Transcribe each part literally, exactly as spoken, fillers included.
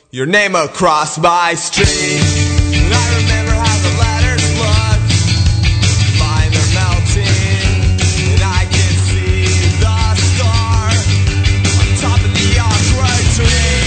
your name across my street. And I remember how the letters looked, fine, they're melting, and I can see the star on top of the awkward tree.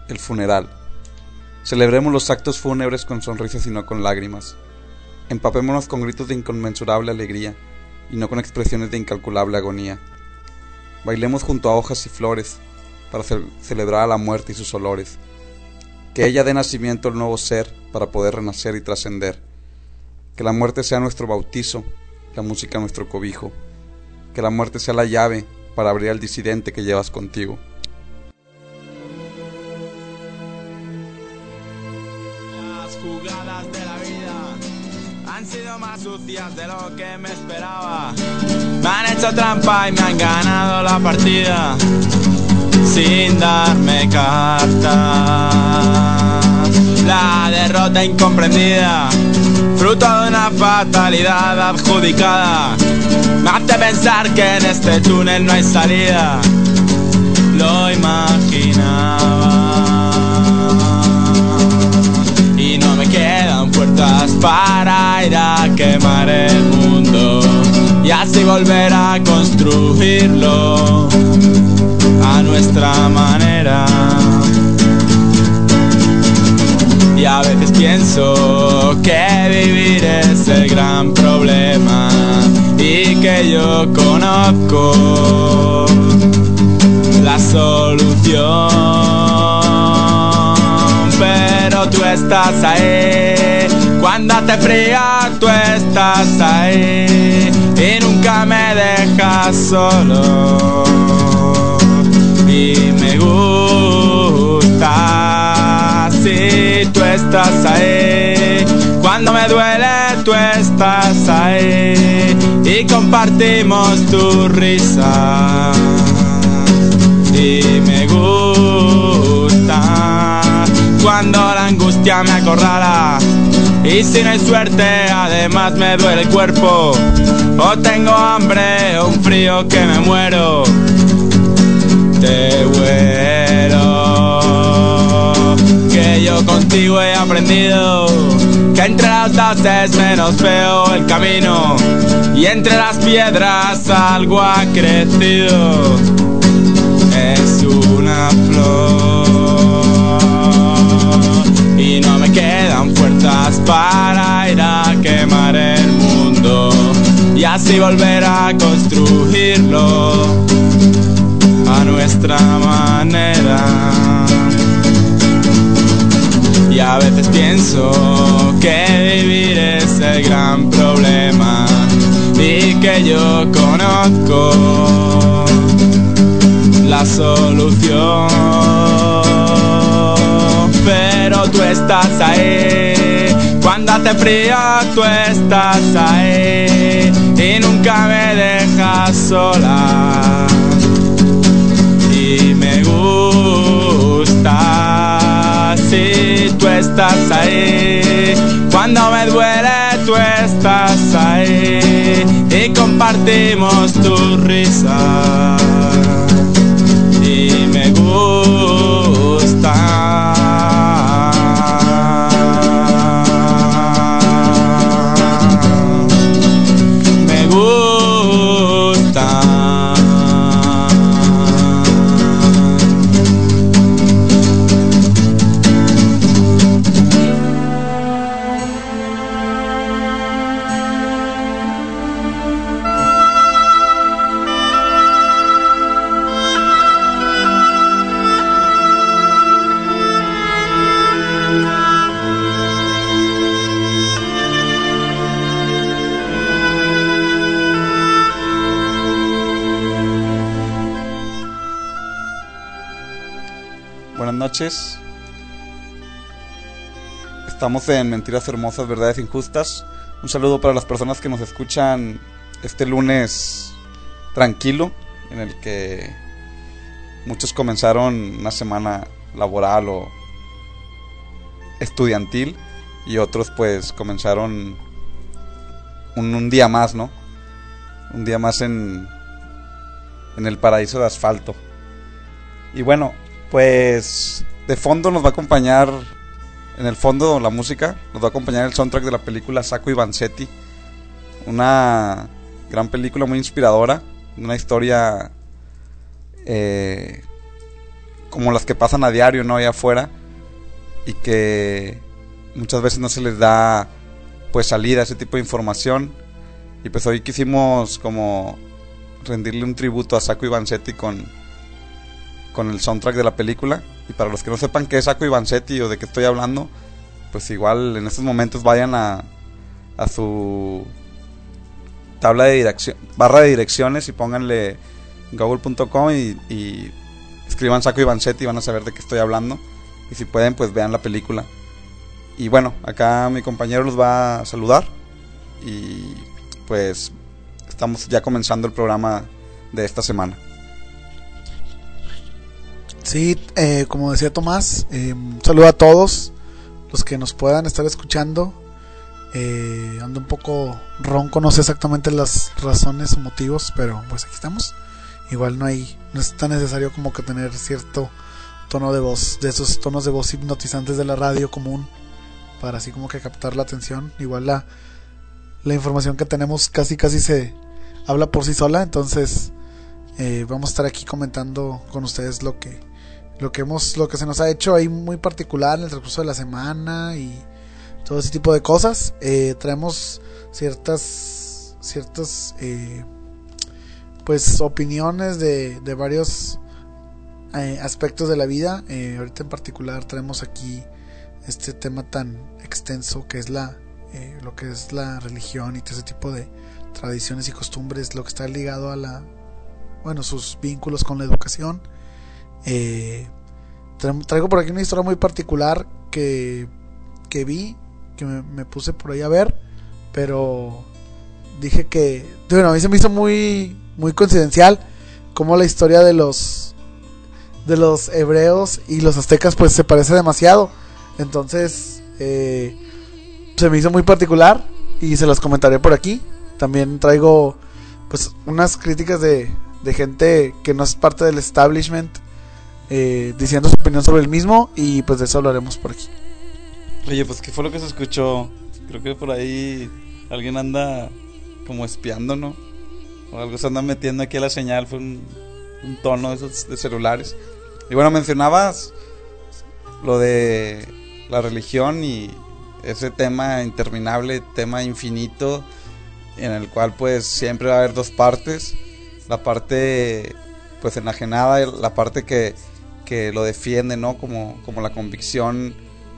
el funeral. Celebremos los actos fúnebres con sonrisas y no con lágrimas. Empapémonos con gritos de inconmensurable alegría y no con expresiones de incalculable agonía. Bailemos junto a hojas y flores para ce- celebrar a la muerte y sus olores. Que ella dé nacimiento al nuevo ser para poder renacer y trascender. Que la muerte sea nuestro bautizo, la música nuestro cobijo. Que la muerte sea la llave para abrir al disidente que llevas contigo. Las jugadas de la vida han sido más sucias de lo que me esperaba. Me han hecho trampa y me han ganado la partida sin darme cartas. La derrota incomprendida, fruto de una fatalidad adjudicada, me hace pensar que en este túnel no hay salida. Lo imaginaba y no me quedan puertas para ir a quemar el mundo y así volver a construirlo a nuestra manera. Y a veces pienso que vivir es el gran problema y que yo conozco la solución. Pero tú estás ahí, cuando hace frío tú estás ahí y nunca me dejas solo. Y me gusta si tú estás ahí, cuando me duele tú estás ahí y compartimos tu risa. Y me gusta cuando la angustia me acorrala y si no hay suerte además me duele el cuerpo, o tengo hambre o un frío que me muero. Te vuelo, que yo contigo he aprendido que entre las dos es menos feo el camino y entre las piedras algo ha crecido. Es una flor y no me quedan fuerzas para ir a quemar el mundo y así volver a construirlo a nuestra manera. Y a veces pienso que vivir es el gran problema y que yo conozco la solución. Pero tú estás ahí, cuando hace frío tú estás ahí y nunca me dejas sola. Y me gusta si tú estás ahí, cuando me duele tú estás ahí y compartimos tu risa. Y me gusta me gusta. Buenas noches. Estamos en Mentiras Hermosas, Verdades Injustas. Un saludo para las personas que nos escuchan este lunes tranquilo, en el que muchos comenzaron una semana laboral o estudiantil y otros pues comenzaron un, un día más, ¿no? Un día más en, en el paraíso de asfalto. Y bueno, pues de fondo nos va a acompañar, en el fondo la música, nos va a acompañar el soundtrack de la película Sacco y Vanzetti. Una gran película muy inspiradora, una historia eh, como las que pasan a diario, ¿no? Allá afuera, y que muchas veces no se les da pues salida a ese tipo de información. Y pues hoy quisimos como rendirle un tributo a Sacco y Vanzetti con, con el soundtrack de la película. Y para los que no sepan qué es Sacco y Vanzetti o de qué estoy hablando, pues igual en estos momentos vayan a, a su tabla de dirección, barra de direcciones, y pónganle google punto com y, y escriban Sacco y Vanzetti y van a saber de qué estoy hablando. Y si pueden, pues vean la película. Y bueno, acá mi compañero los va a saludar. Y pues estamos ya comenzando el programa de esta semana. Sí, eh, como decía Tomás, eh, un saludo a todos los que nos puedan estar escuchando. eh, Ando un poco ronco, no sé exactamente las razones o motivos, pero pues aquí estamos. Igual no hay, no es tan necesario como que tener cierto tono de voz, de esos tonos de voz hipnotizantes de la radio común, para así como que captar la atención. Igual la, la información que tenemos casi casi se habla por sí sola. Entonces eh, vamos a estar aquí comentando con ustedes lo que lo que hemos lo que se nos ha hecho ahí muy particular en el transcurso de la semana y todo ese tipo de cosas. Eh, traemos ciertas ciertas eh, pues opiniones de, de varios eh, aspectos de la vida. Eh, ahorita en particular traemos aquí este tema tan extenso que es la eh, lo que es la religión y todo ese tipo de tradiciones y costumbres, lo que está ligado a la, bueno, sus vínculos con la educación. Eh, traigo por aquí una historia muy particular que, que vi, que me, me puse por ahí a ver, pero dije que, bueno, a mí se me hizo muy, muy coincidencial como la historia de los de los hebreos y los aztecas pues se parece demasiado. Entonces eh, se me hizo muy particular y se las comentaré por aquí. También traigo pues unas críticas de, de gente que no es parte del establishment, eh, diciendo su opinión sobre el mismo, y pues de eso hablaremos por aquí. Oye, pues ¿qué fue lo que se escuchó? Creo que por ahí alguien anda como espiando, ¿no? O algo se anda metiendo aquí a la señal. Fue un, un tono de esos de celulares. Y bueno, mencionabas lo de la religión y ese tema interminable, tema infinito, en el cual pues siempre va a haber dos partes. La parte pues enajenada, la parte que, que lo defiende, ¿no? Como, como la convicción,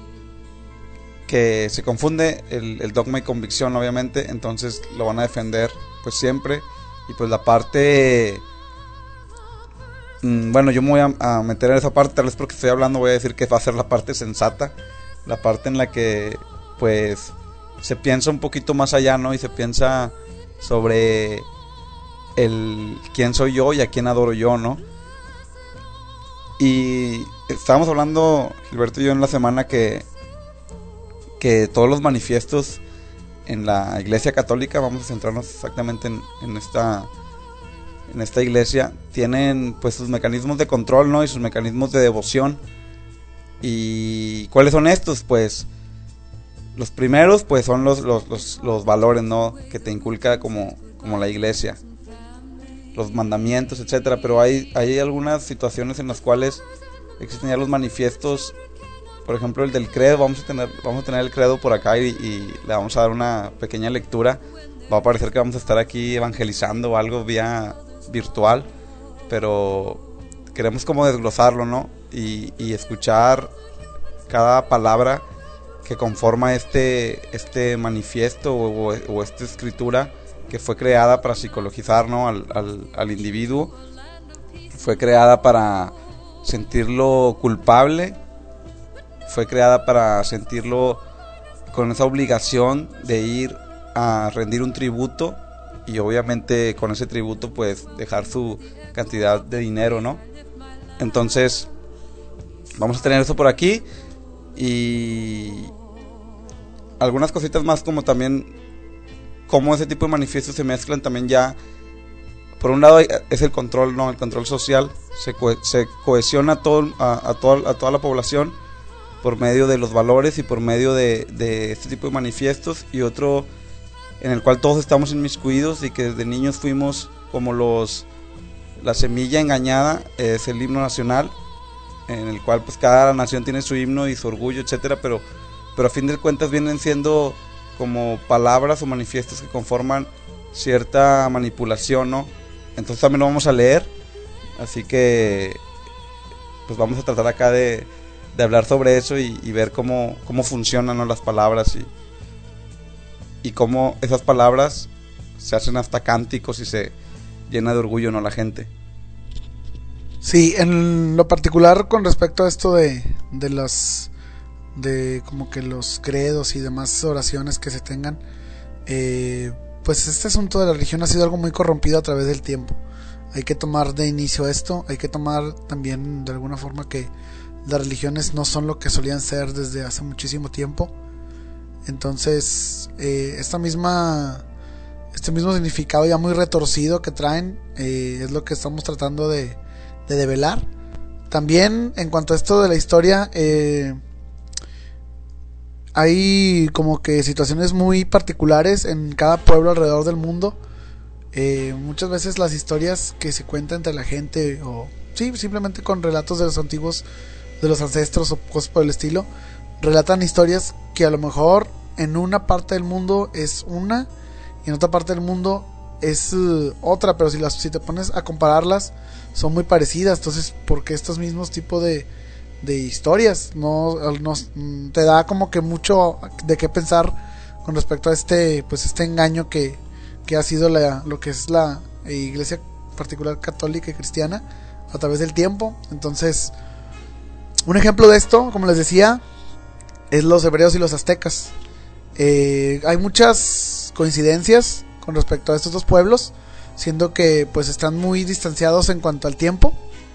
que se confunde el, el dogma y convicción, obviamente. Entonces lo van a defender pues siempre. Y pues la parte, mmm, bueno, yo me voy a, a meter en esa parte, tal vez porque estoy hablando voy a decir que va a ser la parte sensata, la parte en la que pues se piensa un poquito más allá, ¿no? Y se piensa sobre el quién soy yo y a quién adoro yo, ¿no? Y estábamos hablando, Gilberto y yo, en la semana que que todos los manifiestos en la Iglesia Católica, vamos a centrarnos exactamente en, en esta en esta iglesia, tienen pues sus mecanismos de control, ¿no? Y sus mecanismos de devoción. ¿Y cuáles son estos? Pues los primeros pues son los, los, los, los valores, ¿no? Que te inculca como, como la iglesia, los mandamientos, etcétera. Pero hay, hay algunas situaciones en las cuales existen ya los manifiestos. Por ejemplo, el del credo. Vamos a tener, vamos a tener el credo por acá y, y le vamos a dar una pequeña lectura. Va a parecer que vamos a estar aquí evangelizando o algo vía virtual, pero queremos como desglosarlo, ¿no? Y, y escuchar cada palabra que conforma este, este manifiesto o, o esta escritura que fue creada para psicologizar, ¿no? al, al, al individuo. Fue creada para sentirlo culpable, fue creada para sentirlo con esa obligación de ir a rendir un tributo, y obviamente con ese tributo pues dejar su cantidad de dinero, ¿no? Entonces vamos a tener eso por aquí y algunas cositas más, como también cómo ese tipo de manifiestos se mezclan también ya. Por un lado es el control, ¿no? El control social. Se, co- se cohesiona todo, a, a, toda, a toda la población por medio de los valores y por medio de, de este tipo de manifiestos. Y otro en el cual todos estamos inmiscuidos y que desde niños fuimos como los la semilla engañada, es el himno nacional. en el cual pues cada nación tiene su himno y su orgullo, etcétera, pero, pero a fin de cuentas vienen siendo como palabras o manifiestos que conforman cierta manipulación, ¿no? Entonces también lo vamos a leer, así que pues vamos a tratar acá de, de hablar sobre eso y, y ver cómo, cómo funcionan, ¿no?, las palabras y, y cómo esas palabras se hacen hasta cánticos y se llena de orgullo, ¿no?, la gente. Sí, en lo particular con respecto a esto de, de las de como que los credos y demás oraciones que se tengan, eh, pues este asunto de la religión ha sido algo muy corrompido a través del tiempo. Hay que tomar de inicio esto, hay que tomar también de alguna forma que las religiones no son lo que solían ser desde hace muchísimo tiempo. Entonces eh, esta misma este mismo significado ya muy retorcido que traen eh, es lo que estamos tratando de de develar. También en cuanto a esto de la historia, eh, hay como que situaciones muy particulares en cada pueblo alrededor del mundo. Eh, muchas veces las historias que se cuentan entre la gente, o sí, simplemente con relatos de los antiguos, de los ancestros o cosas por el estilo, relatan historias que a lo mejor en una parte del mundo es una y en otra parte del mundo es uh, otra, pero si las si te pones a compararlas son muy parecidas. Entonces, porque estos mismos tipos de, de historias no, no te da como que mucho de qué pensar con respecto a este pues este engaño que, que ha sido la, lo que es la iglesia particular católica y cristiana a través del tiempo. Entonces, un ejemplo de esto, como les decía, es los hebreos y los aztecas. Eh, hay muchas coincidencias con respecto a estos dos pueblos, siendo que pues están muy distanciados en cuanto al tiempo,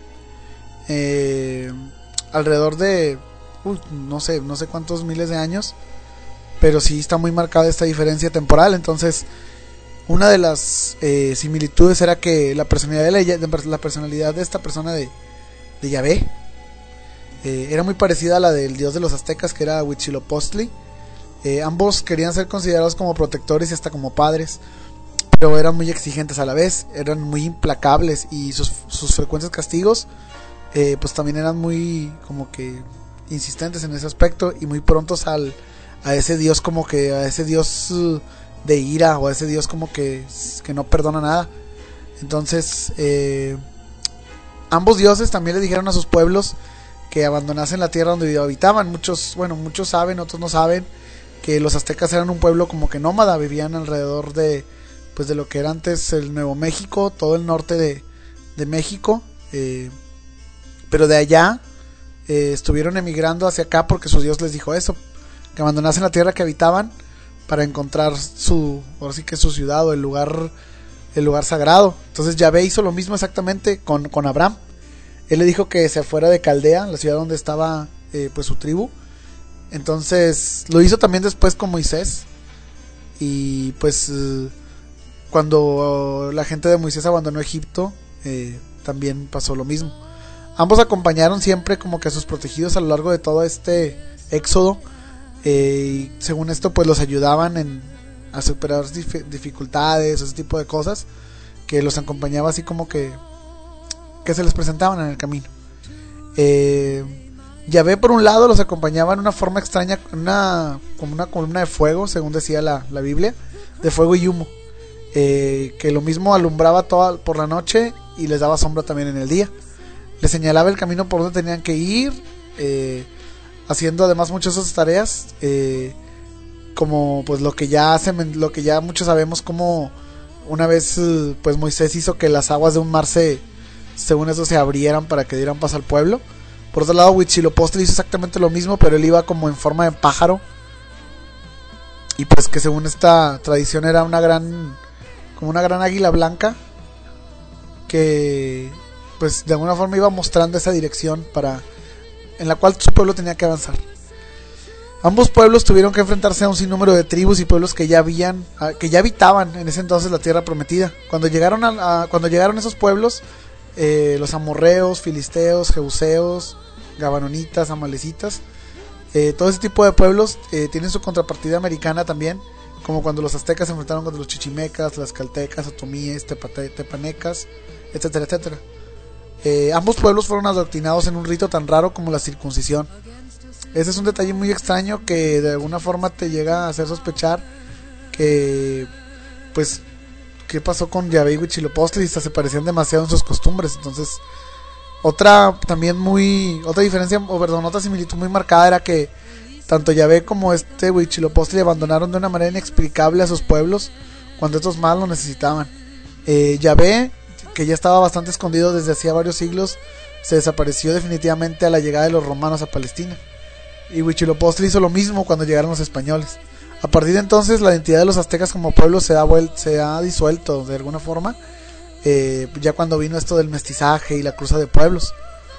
eh, alrededor de uy, no sé no sé cuántos miles de años, pero sí está muy marcada esta diferencia temporal. Entonces, una de las eh, similitudes era que la personalidad de la, la personalidad de esta persona de, de Yahvé eh, era muy parecida a la del dios de los aztecas, que era Huitzilopochtli. Eh, ambos querían ser considerados como protectores y hasta como padres, pero eran muy exigentes a la vez, eran muy implacables, y sus, sus frecuentes castigos eh, pues también eran muy como que insistentes en ese aspecto, y muy prontos al, a ese dios como que a ese dios de ira, o a ese dios como que, que no perdona nada. Entonces eh, ambos dioses también le dijeron a sus pueblos que abandonasen la tierra donde habitaban. Muchos, bueno, muchos saben, otros no saben, que los aztecas eran un pueblo como que nómada, vivían alrededor de pues de lo que era antes el Nuevo México, todo el norte de, de México, eh, pero de allá eh, estuvieron emigrando hacia acá porque su dios les dijo eso, que abandonasen la tierra que habitaban para encontrar su, ahora sí que su ciudad o el lugar, el lugar sagrado. Entonces Yahvé hizo lo mismo exactamente con, con Abraham. Él le dijo que se fuera de Caldea, la ciudad donde estaba eh, pues su tribu. Entonces lo hizo también después con Moisés, y pues eh, cuando la gente de Moisés abandonó Egipto eh, también pasó lo mismo. Ambos acompañaron siempre como que a sus protegidos a lo largo de todo este éxodo, eh, y según esto pues los ayudaban en, a superar dif- dificultades, ese tipo de cosas, que los acompañaba así como que que se les presentaban en el camino. eh, Yahvé por un lado los acompañaba en una forma extraña, una, como una columna de fuego, según decía la, la Biblia, de fuego y humo, eh, que lo mismo alumbraba toda por la noche y les daba sombra también en el día. Les señalaba el camino por donde tenían que ir, eh, haciendo además muchas de esas tareas, eh, como pues lo que ya hace, lo que ya muchos sabemos, como una vez pues Moisés hizo que las aguas de un mar se, según eso, se abrieran para que dieran paso al pueblo. Por otro lado, Huitzilopochtli hizo exactamente lo mismo, pero él iba como en forma de pájaro, y pues que según esta tradición era una gran, como una gran águila blanca, que pues de alguna forma iba mostrando esa dirección para, en la cual su pueblo tenía que avanzar. Ambos pueblos tuvieron que enfrentarse a un sinnúmero de tribus y pueblos que ya habían, que ya habitaban en ese entonces la tierra prometida. Cuando llegaron a, a cuando llegaron esos pueblos, eh, los amorreos, filisteos, jebuseos, gabanonitas, amalecitas, eh, todo ese tipo de pueblos eh, tienen su contrapartida americana también, como cuando los aztecas se enfrentaron contra los chichimecas, las caltecas, otomíes, tepate, tepanecas, etcétera, etcétera. Eh, ambos pueblos fueron adoctrinados en un rito tan raro como la circuncisión. Ese es un detalle muy extraño que de alguna forma te llega a hacer sospechar que, pues, qué pasó con Yahvé y Huitzilopochtli, y se parecían demasiado en sus costumbres. Entonces, otra también muy, otra diferencia, o perdón, otra similitud muy marcada era que tanto Yahvé como este Huitzilopochtli abandonaron de una manera inexplicable a sus pueblos cuando estos más lo necesitaban. Eh, Yahvé, que ya estaba bastante escondido desde hacía varios siglos, se desapareció definitivamente a la llegada de los romanos a Palestina. Y Huitzilopochtli hizo lo mismo cuando llegaron los españoles. A partir de entonces, la identidad de los aztecas como pueblo se ha, vuel- se ha disuelto de alguna forma, eh, ya cuando vino esto del mestizaje y la cruza de pueblos.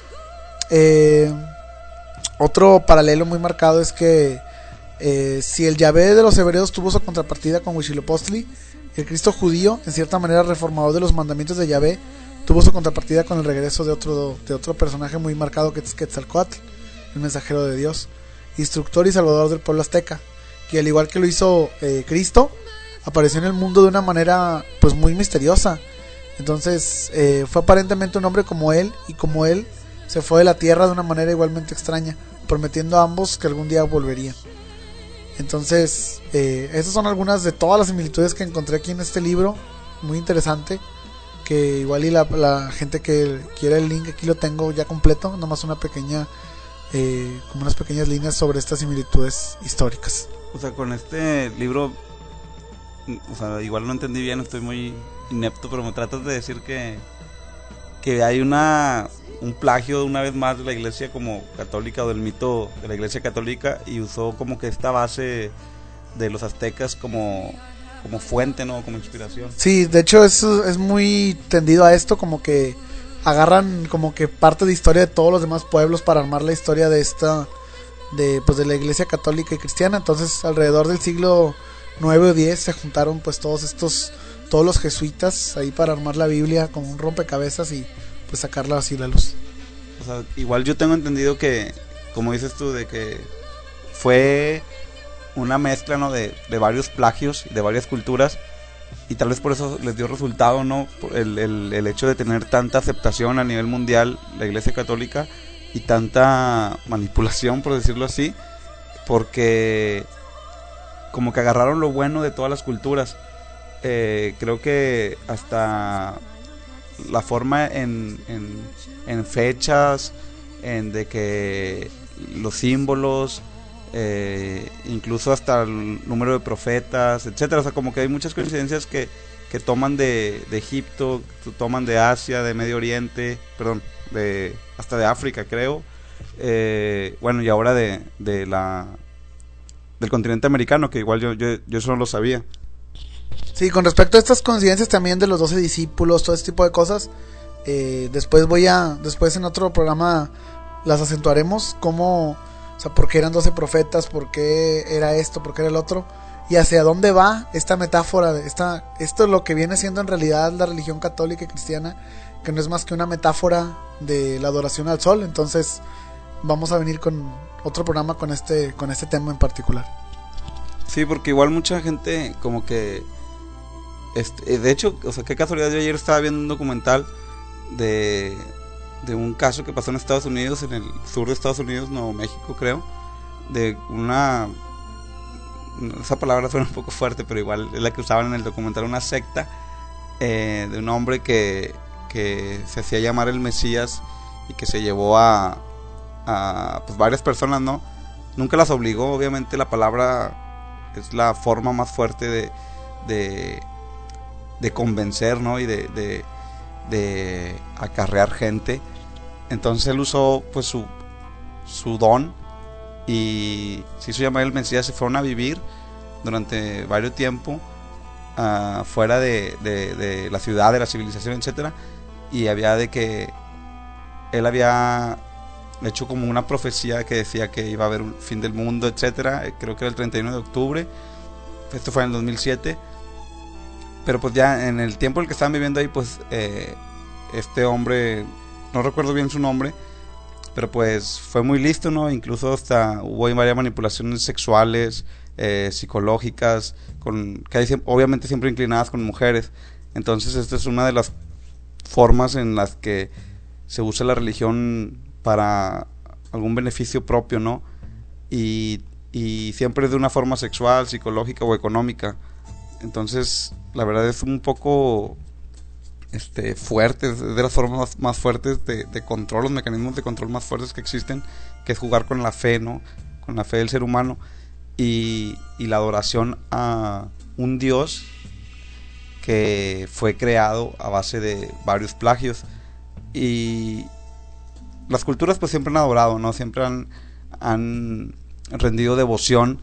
Eh, otro paralelo muy marcado es que eh, si el Yahvé de los hebreos tuvo su contrapartida con Huitzilopochtli, el Cristo judío, en cierta manera reformador de los mandamientos de Yahvé, tuvo su contrapartida con el regreso de otro, de otro personaje muy marcado, que es Quetzalcóatl, el mensajero de Dios, instructor y salvador del pueblo azteca, que al igual que lo hizo eh, Cristo, apareció en el mundo de una manera pues muy misteriosa. Entonces eh, fue aparentemente un hombre como él, y como él se fue de la tierra de una manera igualmente extraña, prometiendo a ambos que algún día volvería. Entonces eh, esas son algunas de todas las similitudes que encontré aquí en este libro, muy interesante, que igual y la, la gente que quiera el link, aquí lo tengo ya completo, nomás una pequeña eh, como unas pequeñas líneas sobre estas similitudes históricas. O sea, con este libro, o sea, igual no entendí bien, estoy muy inepto, pero me tratas de decir que que hay una un plagio una vez más de la iglesia como católica, o del mito de la iglesia católica, y usó como que esta base de los aztecas como como fuente, ¿no? Como inspiración. Sí, de hecho es, es muy tendido a esto, como que agarran como que parte de historia de todos los demás pueblos para armar la historia de esta de pues de la iglesia católica y cristiana. Entonces alrededor del siglo nueve o diez se juntaron pues todos estos todos los jesuitas ahí para armar la Biblia como un rompecabezas y pues sacarla así a la luz. O sea, igual yo tengo entendido que, como dices tú, de que fue una mezcla, ¿no? de, de varios plagios, de varias culturas, y tal vez por eso les dio resultado, ¿no? El, el, el hecho de tener tanta aceptación a nivel mundial la iglesia católica, y tanta manipulación, por decirlo así, porque como que agarraron lo bueno de todas las culturas. Eh, creo que hasta la forma en, en, en fechas, en de que los símbolos, eh, incluso hasta el número de profetas, etcétera. O sea, como que hay muchas coincidencias que, que toman de, de Egipto, toman de Asia, de Medio Oriente, perdón, de hasta de África, creo. Eh, bueno, y ahora de, de la del continente americano, que igual yo, yo, yo eso no lo sabía. Sí, con respecto a estas coincidencias también de los doce discípulos, todo este tipo de cosas, eh, después voy a, después en otro programa las acentuaremos, cómo, o sea, por qué eran doce profetas, por qué era esto, por qué era el otro, y hacia dónde va esta metáfora, de esta, esto es lo que viene siendo en realidad la religión católica y cristiana, que no es más que una metáfora de la adoración al sol. Entonces vamos a venir con otro programa con este, con este tema en particular. Sí, porque igual mucha gente como que Este, de hecho, o sea, qué casualidad, yo ayer estaba viendo un documental de, de un caso que pasó en Estados Unidos, en el sur de Estados Unidos, Nuevo México creo, de una, esa palabra suena un poco fuerte, pero igual es la que usaban en el documental, una secta eh, de un hombre que, que se hacía llamar el Mesías, y que se llevó a, a pues varias personas, ¿no? Nunca las obligó, obviamente la palabra es la forma más fuerte de, de de convencer, ¿no? Y de, de, de acarrear gente. Entonces él usó pues su, su don, y se hizo llamar el Mesías. Se fueron a vivir durante varios tiempo uh, fuera de, de, de la ciudad, de la civilización, etcétera. Y había de que él había hecho como una profecía que decía que iba a haber un fin del mundo, etcétera. Creo que era el treinta y uno de octubre. Esto fue en el dos mil siete. Pero pues ya en el tiempo en el que estaban viviendo ahí, pues eh, este hombre, no recuerdo bien su nombre, pero pues fue muy listo, ¿no? Incluso hasta hubo varias manipulaciones sexuales, eh, psicológicas, con que hay, obviamente siempre inclinadas con mujeres. Entonces esta es una de las formas en las que se usa la religión para algún beneficio propio, ¿no? Y, y siempre de una forma sexual, psicológica o económica. Entonces, la verdad es un poco este, fuerte, es de las formas más, más fuertes de, de control, los mecanismos de control más fuertes que existen, que es jugar con la fe, ¿no? Con la fe del ser humano y, y la adoración a un Dios que fue creado a base de varios plagios. Y las culturas pues siempre han adorado, ¿no? Siempre han, han rendido devoción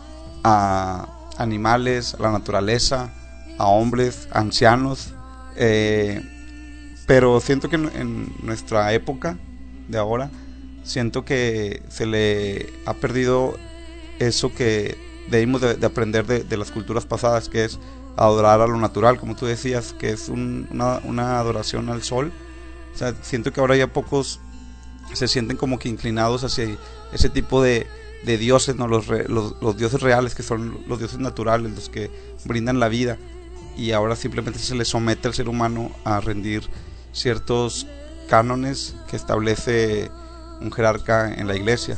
a animales, a la naturaleza, a hombres, a ancianos, eh, pero siento que en, en nuestra época de ahora, siento que se le ha perdido eso que debimos de, de aprender de, de las culturas pasadas, que es adorar a lo natural, como tú decías, que es un, una, una adoración al sol. O sea, siento que ahora ya pocos se sienten como que inclinados hacia ese tipo de, de dioses, ¿no? Los, re, los, los dioses reales, que son los dioses naturales, los que brindan la vida, y ahora simplemente se le somete al ser humano a rendir ciertos cánones que establece un jerarca en la iglesia.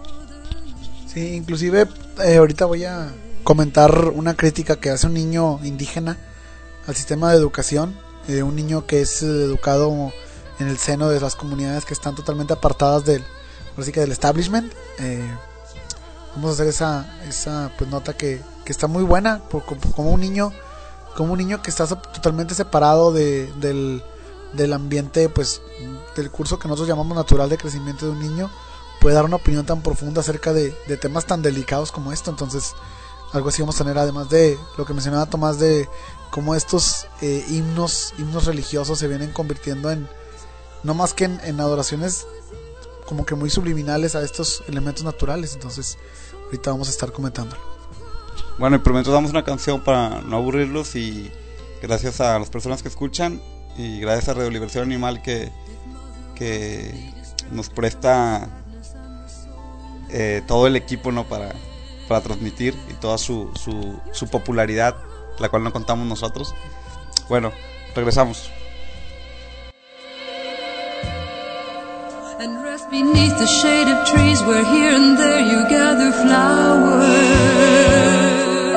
Sí, inclusive eh, ahorita voy a comentar una crítica que hace un niño indígena al sistema de educación, eh, un niño que es educado en el seno de las comunidades que están totalmente apartadas del, así que del establishment. Eh, vamos a hacer esa, esa pues nota que, que está muy buena, por, como, como un niño, como un niño que está totalmente separado de, del, del ambiente, pues del curso que nosotros llamamos natural de crecimiento de un niño, puede dar una opinión tan profunda acerca de, de temas tan delicados como esto. Entonces algo así vamos a tener, además de lo que mencionaba Tomás, de cómo estos eh, himnos himnos religiosos se vienen convirtiendo en, no más que en, en adoraciones como que muy subliminales a estos elementos naturales. Entonces ahorita vamos a estar comentándolo. Bueno, y prometo damos una canción para no aburrirlos, y gracias a las personas que escuchan y gracias a Radio Liberación Animal que, que nos presta eh, todo el equipo, ¿no? para, para transmitir, y toda su, su, su popularidad, la cual no contamos nosotros. Bueno, regresamos. And rest beneath the shade of trees where here and there you gather flowers.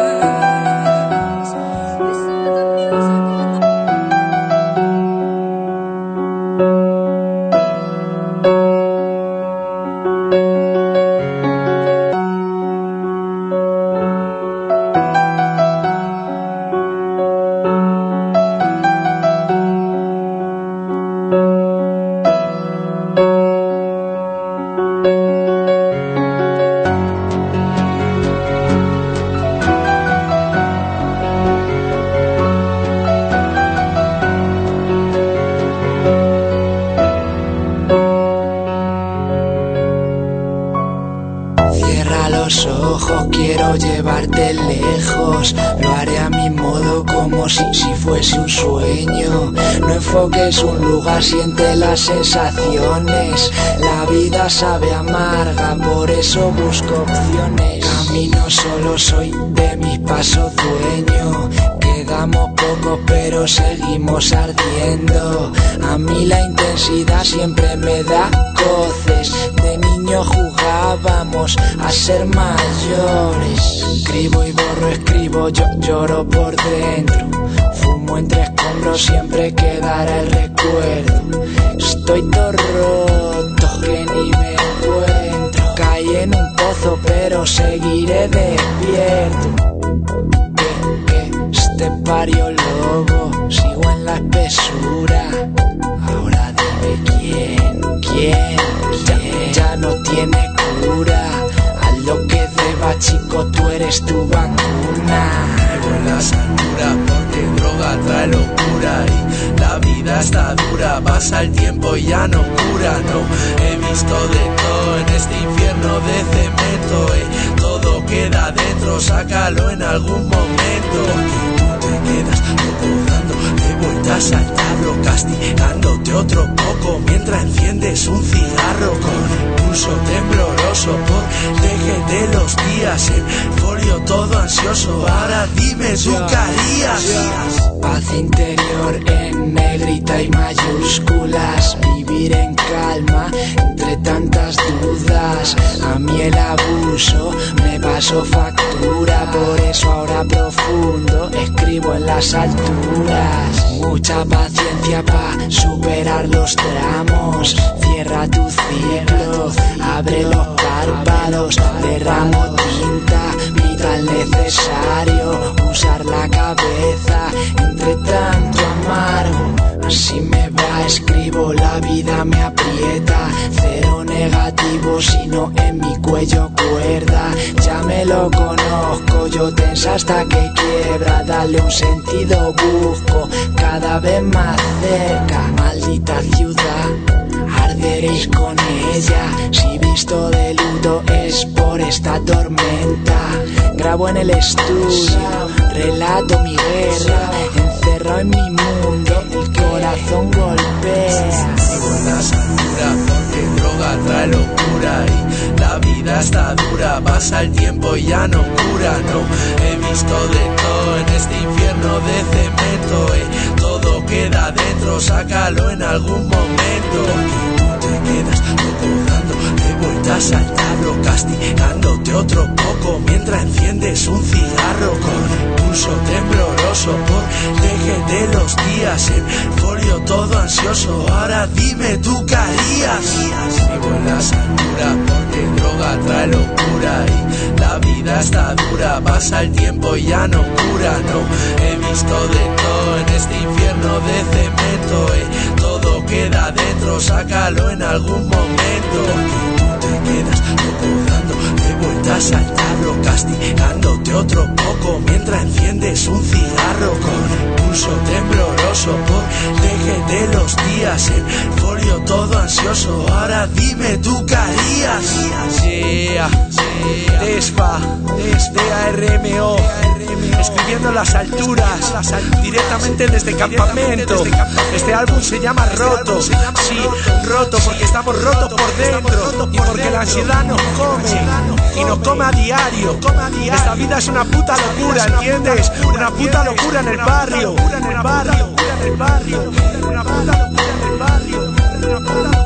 llevarte lejos, lo haré a mi modo como si, si fuese un sueño. No enfoques un lugar, siente las sensaciones. La vida sabe amarga, por eso busco opciones. Camino solo, soy de mis pasos dueño. Quedamos pocos pero seguimos ardiendo. A mí la intensidad siempre me da coces. De niño jugábamos a ser mayores. Escribo y borro, escribo, yo lloro por dentro. Fumo entre escombros, siempre quedará el recuerdo. Estoy todo roto, que ni me encuentro. Caí en un pozo pero seguiré despierto. Este pario lobo, sigo en la espesura. Ahora dime quién, quién, quién. Ya, ya no tiene cura. A lo que deba, chico, tú eres tu vacuna. Llevo en la sangura porque droga trae locura. Y la vida está dura, pasa el tiempo y ya no cura, no. He visto de todo en este infierno de cemento. Eh. Todo queda dentro, sácalo en algún momento. Te quedas loco de vueltas al tarro, castigándote otro poco mientras enciendes un cigarro con pulso tembloroso por de los días en folio todo ansioso. Ahora dime, ¿tú qué harías? Paz interior en negrita y mayúsculas. Vivir en calma entre tantas dudas. A mí el abuso me pasó factura. Por eso ahora profundo escribo en las alturas. Mucha paciencia pa' superar los tramos. Cierra tu ciclo, abre los párpados. Derramo tinta, vital necesario. Usar la cabeza entre tanto amargo. Así me va, escribo, la vida me aprieta. Cero negativo, sino en mi cuello cuerda. Ya me lo conozco, yo tensa hasta que quiebra. Dale un sentido busco, cada vez más cerca. Maldita ciudad, arderéis con ella. Si visto de luto es por esta tormenta. Grabo en el estudio, relato mi guerra. Encerrado en mi mundo, el corazón golpea. Vivo en las alturas porque droga trae locura. Y la vida está dura, pasa el tiempo y ya no cura. No, he visto de todo en este infierno de cemento. Eh. Todo queda dentro, sácalo en algún momento. Porque tú te quedas loco dándole vueltas al tarro, castigándote otro poco mientras enciendes un cigarro. Con pulso tembloroso por deje de los días en folio todo ansioso. Ahora dime, ¿tú qué harías? Vivo en las alturas porque droga trae locura. Y la vida está dura, pasa el tiempo y ya no cura. No, he visto de todo en este infierno de cemento. Eh. Todo queda dentro, sácalo en algún momento. Porque tú te quedas loco dándole vueltas al tarro, castigándote otro poco mientras enciendes un cigarro. Con pulso tembloroso por deje de los días en folio todo ansioso. Ahora dime, ¿tú qué harías? Yeah, yeah. Despa, desde A R M O, escribiendo en las alturas, directamente desde campamento. Este álbum se llama Roto. Sí, roto porque estamos rotos por dentro y porque la ansiedad nos come y nos come a diario. Esta vida es una puta locura, ¿entiendes? Una puta locura en el barrio, en el barrio, en el barrio, una puta locura en el barrio, una puta locura en el barrio.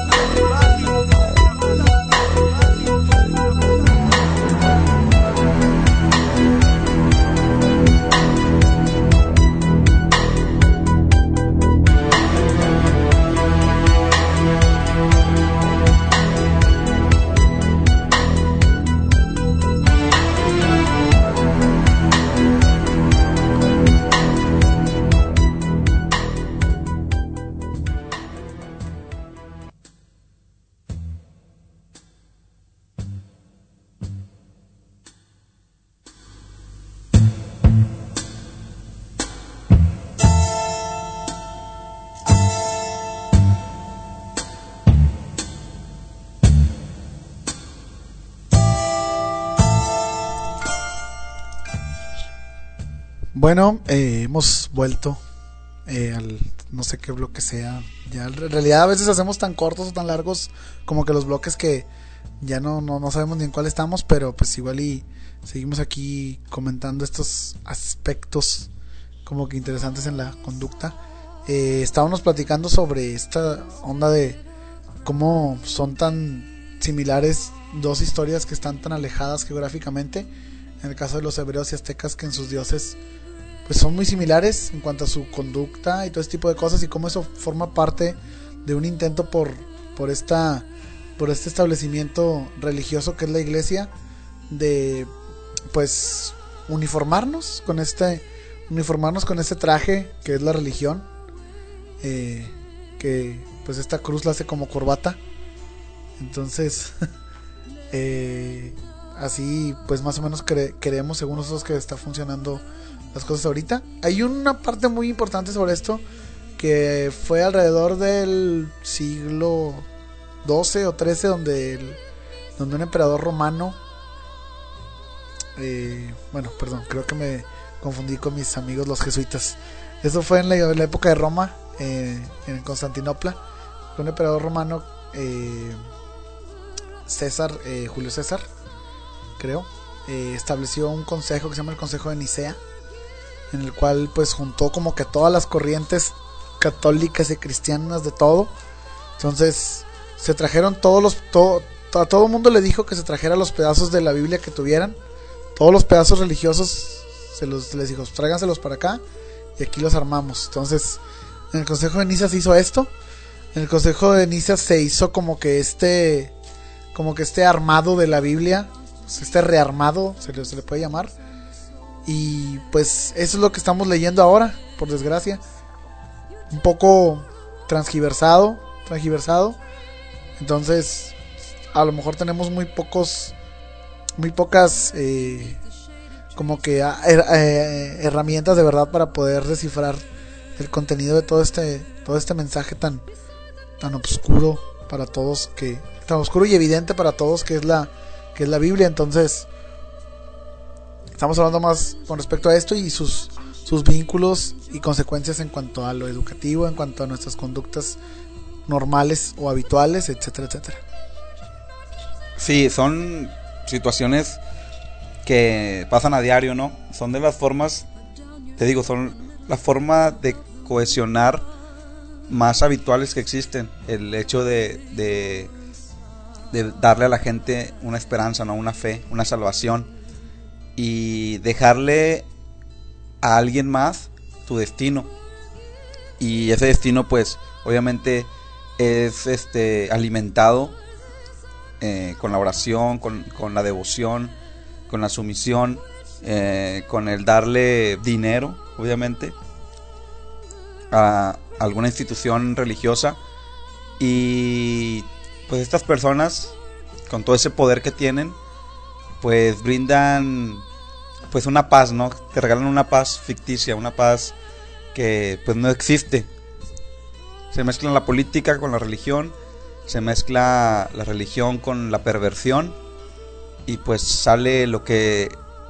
Bueno, eh, hemos vuelto eh, al no sé qué bloque sea. Ya en realidad a veces hacemos tan cortos o tan largos como que los bloques que ya no, no, no sabemos ni en cuál estamos, pero pues igual y seguimos aquí comentando estos aspectos como que interesantes en la conducta. Eh, estábamos platicando sobre esta onda de cómo son tan similares dos historias que están tan alejadas geográficamente. En el caso de los hebreos y aztecas, que en sus dioses pues son muy similares en cuanto a su conducta y todo este tipo de cosas, y cómo eso forma parte de un intento por por esta por este establecimiento religioso que es la iglesia, de pues uniformarnos con este uniformarnos con este traje que es la religión, eh, que pues esta cruz la hace como corbata. Entonces eh, así pues más o menos cre- creemos según nosotros que está funcionando las cosas ahorita. Hay una parte muy importante sobre esto que fue alrededor del siglo doce o trece, donde el, donde un emperador romano eh, bueno, perdón, creo que me confundí con mis amigos los jesuitas. Eso fue en la, en la época de Roma, eh, en Constantinopla. Fue un emperador romano, eh, César, eh, Julio César, creo, eh, estableció un consejo que se llama el Consejo de Nicea, en el cual pues juntó como que todas las corrientes católicas y cristianas de todo. Entonces se trajeron todos los to, a todo el mundo le dijo que se trajera los pedazos de la Biblia que tuvieran, todos los pedazos religiosos, se los les dijo, tráiganselos para acá y aquí los armamos. Entonces en el Consejo de Nicea se hizo esto. En el Consejo de Nicea se hizo como que este como que este armado de la Biblia, este rearmado se le, se le puede llamar. Y pues eso es lo que estamos leyendo ahora, por desgracia. Un poco transgiversado, transgiversado. Entonces, a lo mejor tenemos muy pocos, muy pocas, eh, como que her- eh, herramientas de verdad para poder descifrar el contenido de todo este, todo este mensaje tan, tan oscuro para todos, que tan oscuro y evidente para todos que es la, que es la Biblia. Entonces, estamos hablando más con respecto a esto y sus, sus vínculos y consecuencias en cuanto a lo educativo, en cuanto a nuestras conductas normales o habituales, etcétera, etcétera. Sí, son situaciones que pasan a diario, ¿no? Son de las formas, te digo, son la forma de cohesionar más habituales que existen. El hecho de, de, de darle a la gente una esperanza, ¿no? Una fe, una salvación. Y dejarle a alguien más tu destino. Y ese destino, pues, obviamente es este alimentado eh, con la oración, con, con la devoción, con la sumisión, eh, con el darle dinero, obviamente, a alguna institución religiosa. Y pues estas personas, con todo ese poder que tienen, pues brindan pues una paz, ¿no? Te regalan una paz ficticia, una paz que pues no existe. Se mezcla la política con la religión, se mezcla la religión con la perversión y pues sale lo que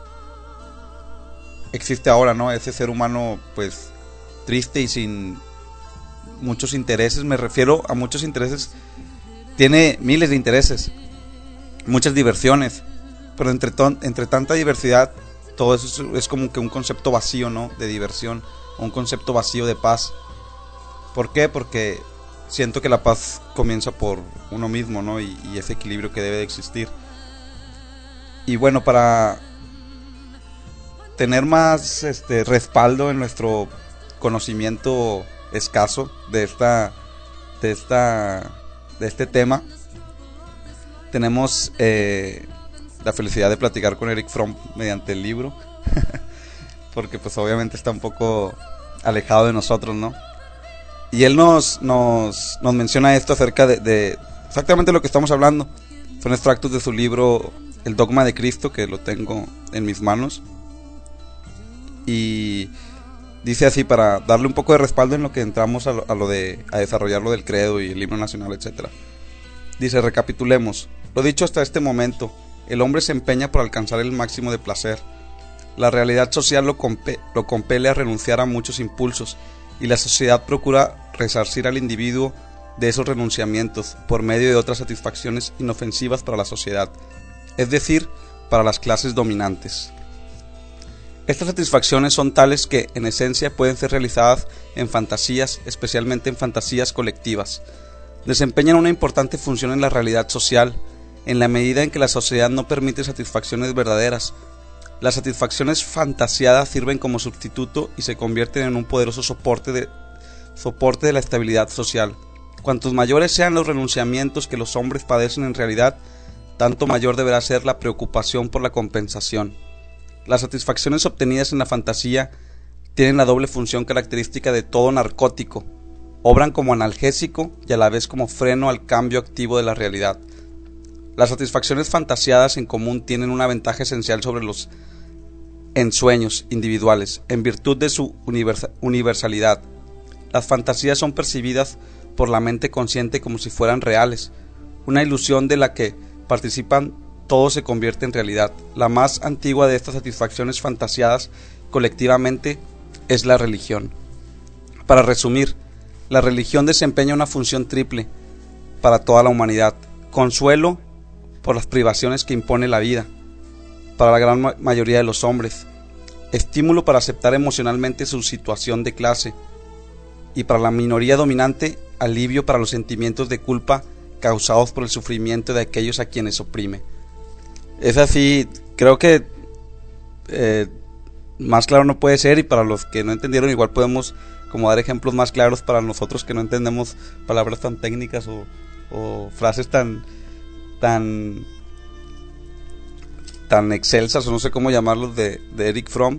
existe ahora, ¿no? Ese ser humano pues triste y sin muchos intereses. Me refiero a muchos intereses, tiene miles de intereses, muchas diversiones, pero entre, ton, entre tanta diversidad, todo eso es, es como que un concepto vacío, ¿no? De diversión, un concepto vacío de paz. ¿Por qué? Porque siento que la paz comienza por uno mismo, ¿no? Y, y ese equilibrio que debe de existir. Y bueno, para tener más este respaldo en nuestro conocimiento escaso de esta de esta de este tema, tenemos eh, la felicidad de platicar con Erich Fromm mediante el libro, porque pues obviamente está un poco alejado de nosotros, ¿no? Y él nos nos, nos menciona esto acerca de, de exactamente lo que estamos hablando. Son extractos de su libro El Dogma de Cristo, que lo tengo en mis manos. Y dice así, para darle un poco de respaldo en lo que entramos a lo, a lo de a desarrollar lo del credo y el himno nacional, etcétera. Dice, recapitulemos. Lo dicho hasta este momento, el hombre se empeña por alcanzar el máximo de placer. La realidad social lo, compe- lo compele a renunciar a muchos impulsos, y la sociedad procura resarcir al individuo de esos renunciamientos por medio de otras satisfacciones inofensivas para la sociedad, es decir, para las clases dominantes. Estas satisfacciones son tales que, en esencia, pueden ser realizadas en fantasías, especialmente en fantasías colectivas. Desempeñan una importante función en la realidad social, en la medida en que la sociedad no permite satisfacciones verdaderas. Las satisfacciones fantasiadas sirven como sustituto y se convierten en un poderoso soporte de, soporte de la estabilidad social. Cuantos mayores sean los renunciamientos que los hombres padecen en realidad, tanto mayor deberá ser la preocupación por la compensación. Las satisfacciones obtenidas en la fantasía tienen la doble función característica de todo narcótico. Obran como analgésico y a la vez como freno al cambio activo de la realidad. Las satisfacciones fantasiadas en común tienen una ventaja esencial sobre los ensueños individuales, en virtud de su universa- universalidad. Las fantasías son percibidas por la mente consciente como si fueran reales. Una ilusión de la que participan todos se convierte en realidad. La más antigua de estas satisfacciones fantasiadas colectivamente es la religión. Para resumir, la religión desempeña una función triple para toda la humanidad: consuelo por las privaciones que impone la vida, para la gran ma- mayoría de los hombres, estímulo para aceptar emocionalmente su situación de clase, y para la minoría dominante, alivio para los sentimientos de culpa causados por el sufrimiento de aquellos a quienes oprime. Es así, creo que eh, más claro no puede ser, y para los que no entendieron igual podemos como dar ejemplos más claros para nosotros que no entendemos palabras tan técnicas o, o frases tan tan tan excelsas, o no sé cómo llamarlos, de, de Eric Fromm.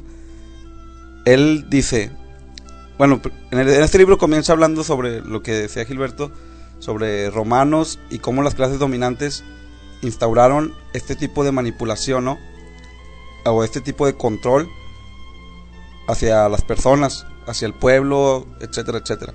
Él dice, bueno, en, el, en este libro comienza hablando sobre lo que decía Gilberto, sobre romanos y cómo las clases dominantes instauraron este tipo de manipulación, ¿no? O este tipo de control hacia las personas, hacia el pueblo, etcétera, etcétera.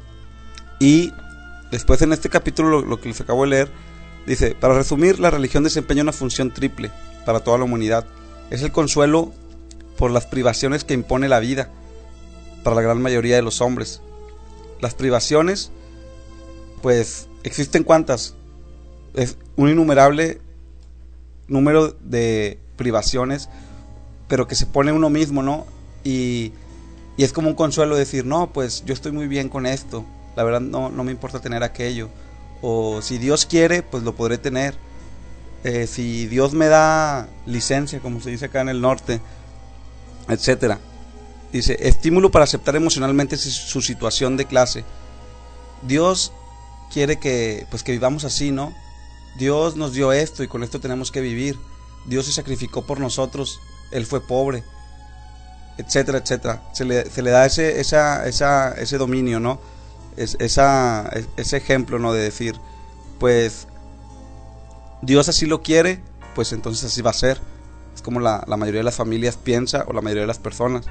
Y después en este capítulo, lo, lo que les acabo de leer, dice, para resumir, la religión desempeña una función triple para toda la humanidad. Es el consuelo por las privaciones que impone la vida para la gran mayoría de los hombres. Las privaciones, pues, ¿existen cuántas? Es un innumerable número de privaciones, pero que se pone uno mismo, ¿no? Y, y es como un consuelo decir, no, pues yo estoy muy bien con esto, la verdad no, no me importa tener aquello, o si Dios quiere, pues lo podré tener, eh, si Dios me da licencia, como se dice acá en el norte, etcétera. Dice, estímulo para aceptar emocionalmente su situación de clase. Dios quiere que, pues que vivamos así, ¿no? Dios nos dio esto y con esto tenemos que vivir. Dios se sacrificó por nosotros, Él fue pobre, etcétera, etcétera. Se le, se le da ese, esa, esa, ese dominio, ¿no? Es, esa, ese ejemplo, ¿no? De decir, pues Dios así lo quiere, pues entonces así va a ser. Es como la, la mayoría de las familias piensa, o la mayoría de las personas,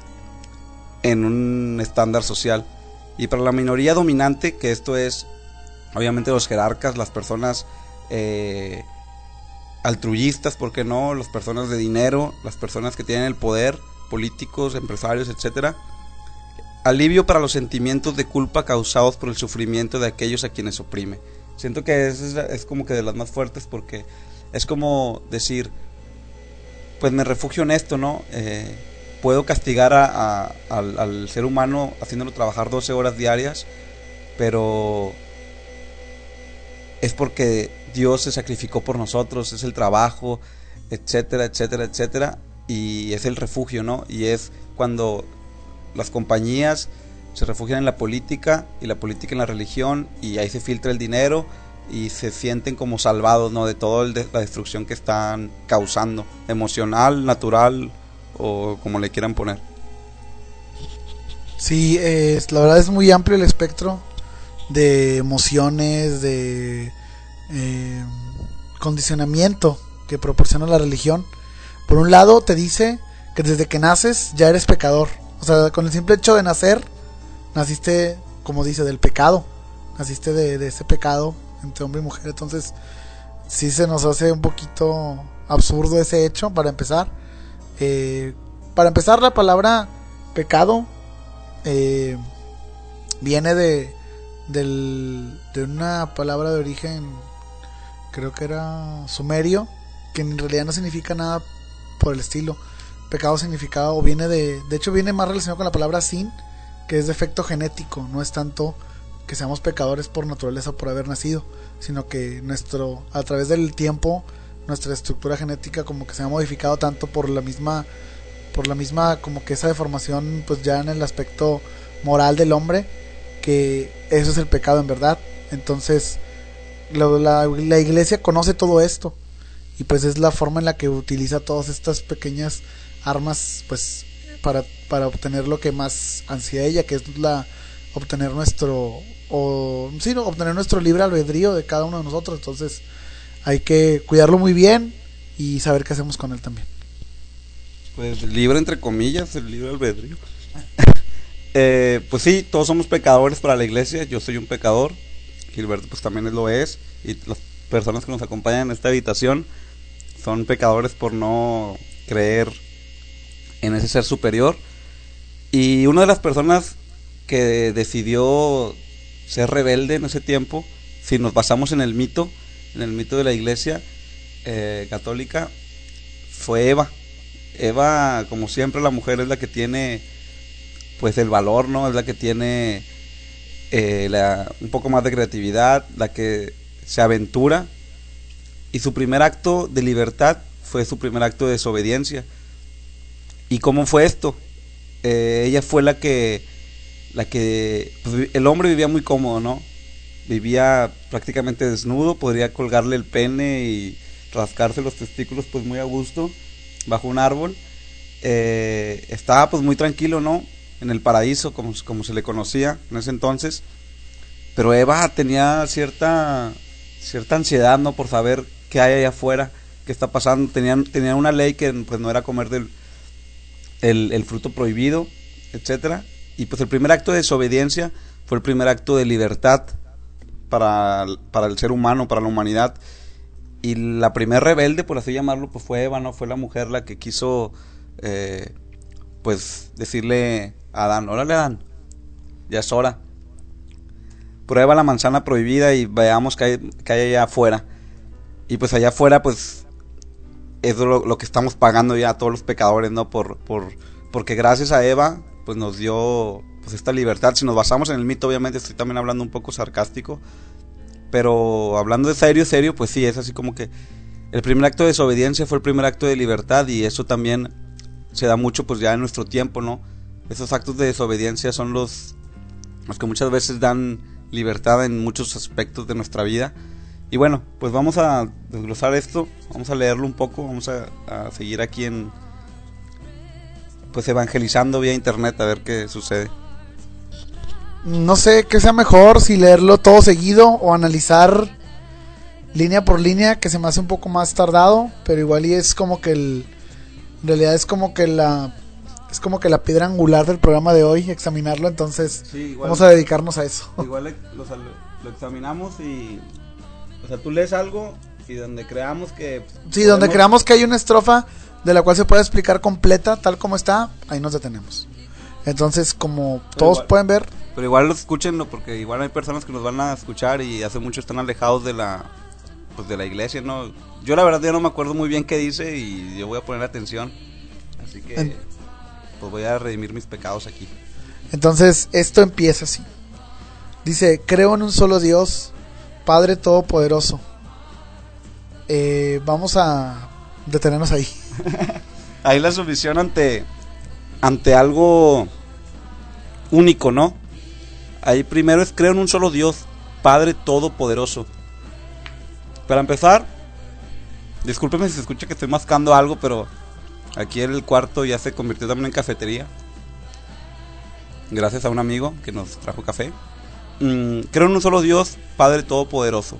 en un estándar social. Y para la minoría dominante, que esto es obviamente los jerarcas, las personas eh, altruistas, ¿por qué no? Las personas de dinero, las personas que tienen el poder, políticos, empresarios, etcétera. Alivio para los sentimientos de culpa causados por el sufrimiento de aquellos a quienes oprime. Siento que es, es, es como que de las más fuertes, porque es como decir, pues me refugio en esto, ¿no? Eh, puedo castigar a, a, al, al ser humano haciéndolo trabajar doce horas diarias, pero es porque Dios se sacrificó por nosotros, es el trabajo, etcétera, etcétera, etcétera, y es el refugio, ¿no? Y es cuando las compañías se refugian en la política, y la política en la religión, y ahí se filtra el dinero, y se sienten como salvados, ¿no? De toda la destrucción que están causando, emocional, natural, o como le quieran poner. Sí, eh, la verdad es muy amplio el espectro de emociones, de eh, condicionamiento que proporciona la religión. Por un lado te dice que desde que naces ya eres pecador. O sea, con el simple hecho de nacer, naciste, como dice, del pecado. Naciste de, de ese pecado entre hombre y mujer. Entonces sí se nos hace un poquito absurdo ese hecho, para empezar. Eh, para empezar, la palabra pecado eh, viene de del, de una palabra de origen, creo que era sumerio, que en realidad no significa nada por el estilo. Pecado significaba, o viene de, de hecho viene más relacionado con la palabra sin, que es defecto genético. No es tanto que seamos pecadores por naturaleza, por haber nacido, sino que nuestro, a través del tiempo, nuestra estructura genética como que se ha modificado tanto por la misma, por la misma como que esa deformación, pues ya en el aspecto moral del hombre, que eso es el pecado en verdad. Entonces la, la, la iglesia conoce todo esto, y pues es la forma en la que utiliza todas estas pequeñas armas, pues para, para obtener lo que más ansía ella, que es la obtener nuestro o sí, no, obtener nuestro libre albedrío de cada uno de nosotros. Entonces hay que cuidarlo muy bien y saber qué hacemos con él también. Pues libre entre comillas, el libre albedrío. eh, pues sí, todos somos pecadores para la iglesia. Yo soy un pecador, Gilberto pues también lo es, y las personas que nos acompañan en esta habitación son pecadores por no creer en ese ser superior. Y una de las personas que decidió ser rebelde en ese tiempo, si nos basamos en el mito, en el mito de la iglesia eh, católica, fue Eva. Eva, como siempre, la mujer es la que tiene pues el valor, ¿no? Es la que tiene eh, la, un poco más de creatividad, la que se aventura. Y su primer acto de libertad fue su primer acto de desobediencia. ¿Y cómo fue esto? Eh, ella fue la que, la que pues, el hombre vivía muy cómodo, ¿no? Vivía prácticamente desnudo, podría colgarle el pene y rascarse los testículos pues muy a gusto bajo un árbol. Eh, estaba pues muy tranquilo, ¿no? En el paraíso, como, como se le conocía en ese entonces. Pero Eva tenía cierta cierta ansiedad, ¿no? Por saber qué hay allá afuera, qué está pasando. Tenían, tenían una ley que pues no era comer del el, el fruto prohibido, etcétera. Y pues el primer acto de desobediencia fue el primer acto de libertad para, para el ser humano, para la humanidad. Y la primer rebelde, por así llamarlo, pues fue Eva, ¿no? Fue la mujer la que quiso, eh, pues, decirle a Adán, órale Adán, ya es hora. Prueba la manzana prohibida y veamos qué hay, qué hay allá afuera. Y pues allá afuera, pues, es lo, lo que estamos pagando ya a todos los pecadores, ¿no? Por, por, porque gracias a Eva, pues nos dio pues esta libertad. Si nos basamos en el mito, obviamente estoy también hablando un poco sarcástico, pero hablando de serio, serio, pues sí, es así como que el primer acto de desobediencia fue el primer acto de libertad, y eso también se da mucho pues ya en nuestro tiempo, ¿no? Esos actos de desobediencia son los, los que muchas veces dan libertad en muchos aspectos de nuestra vida. Y bueno, pues vamos a desglosar esto, vamos a leerlo un poco, vamos a, a seguir aquí en, pues evangelizando vía internet, a ver qué sucede. No sé qué sea mejor, si leerlo todo seguido o analizar línea por línea, que se me hace un poco más tardado, pero igual y es como que el, en realidad es como que la es como que la piedra angular del programa de hoy, examinarlo, entonces sí, igual, vamos a dedicarnos a eso. Igual lo, lo examinamos y, o sea, tú lees algo y donde creamos que sí, podemos... donde creamos que hay una estrofa de la cual se puede explicar completa tal como está, ahí nos detenemos. Entonces, como pero todos igual, pueden ver, pero igual lo escúchenlo, porque igual hay personas que nos van a escuchar y hace mucho están alejados de la pues de la iglesia, ¿no? Yo la verdad ya no me acuerdo muy bien qué dice y yo voy a poner atención, así que en... pues voy a redimir mis pecados aquí. Entonces, esto empieza así. Dice, creo en un solo Dios, Padre Todopoderoso. Eh, vamos a detenernos ahí. Ahí la sumisión ante ante algo único, ¿no? Ahí primero es creo en un solo Dios, Padre Todopoderoso. Para empezar, discúlpeme si se escucha que estoy mascando algo, pero aquí en el cuarto ya se convirtió también en cafetería, gracias a un amigo que nos trajo café. Mm, creo en un solo Dios, Padre Todopoderoso.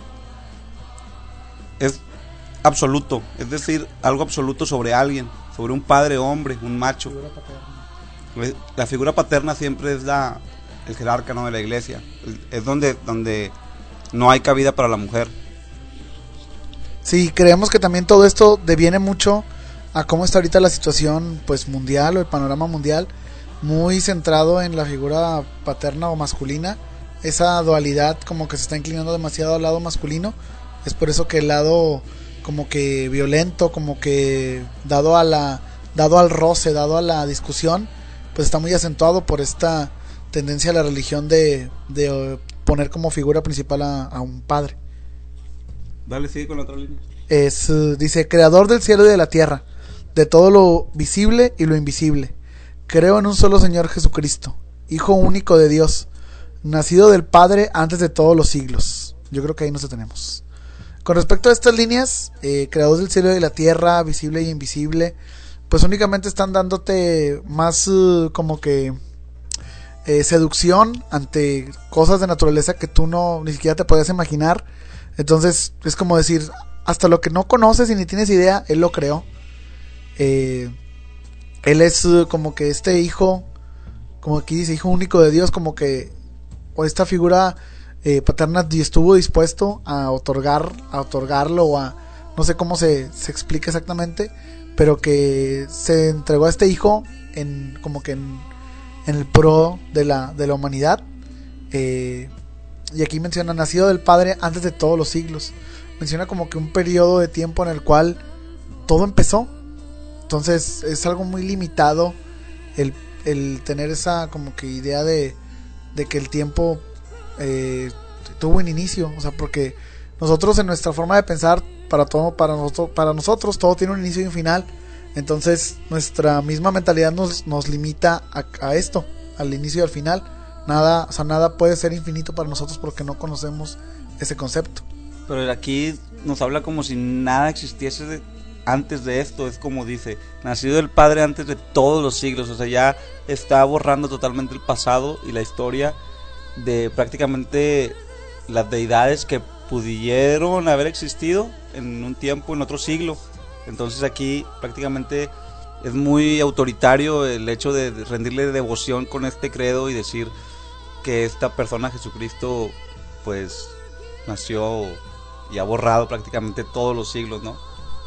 Es absoluto, es decir, algo absoluto sobre alguien, sobre un padre hombre, un macho. La figura paterna siempre es la el jerarca, ¿no?, de la iglesia. Es donde donde no hay cabida para la mujer. Sí, creemos que también todo esto deviene mucho a cómo está ahorita la situación pues mundial o el panorama mundial, muy centrado en la figura paterna o masculina. Esa dualidad como que se está inclinando demasiado al lado masculino. Es por eso que el lado como que violento, como que dado a la dado al roce, dado a la discusión, pues está muy acentuado por esta tendencia a la religión de, de poner como figura principal a, a un padre. Dale, sigue con la otra línea. Es, uh, dice, creador del cielo y de la tierra, de todo lo visible y lo invisible. Creo en un solo Señor Jesucristo, Hijo único de Dios, nacido del Padre antes de todos los siglos. Yo creo que ahí nos detenemos. Con respecto a estas líneas, eh, creador del cielo y de la tierra, visible y invisible, pues únicamente están dándote más uh, como que eh, seducción ante cosas de naturaleza que tú no ni siquiera te podías imaginar. Entonces es como decir, hasta lo que no conoces y ni tienes idea, Él lo creó. Eh, él es uh, como que este hijo, como aquí dice, hijo único de Dios, como que, o esta figura eh, paterna estuvo dispuesto a otorgar, a otorgarlo, o a, no sé cómo se, se explica exactamente, pero que se entregó a este hijo en, como que en, en el pro de la, de la humanidad. Eh, y aquí menciona, nacido del Padre antes de todos los siglos. Menciona como que un periodo de tiempo en el cual todo empezó. Entonces es algo muy limitado el, el tener esa como que idea de, de que el tiempo eh, tuvo un inicio, o sea, porque nosotros en nuestra forma de pensar, para todo, para nosotros, para nosotros todo tiene un inicio y un final. Entonces nuestra misma mentalidad nos, nos limita a, a esto, al inicio y al final. Nada, o sea, nada puede ser infinito para nosotros porque no conocemos ese concepto. Pero aquí nos habla como si nada existiese de, antes de esto. Es como dice, nacido el Padre antes de todos los siglos. O sea, ya está borrando totalmente el pasado y la historia de prácticamente las deidades que pudieron haber existido en un tiempo, en otro siglo. Entonces aquí prácticamente es muy autoritario el hecho de rendirle devoción con este credo y decir que esta persona, Jesucristo, pues nació y ha borrado prácticamente todos los siglos, ¿no?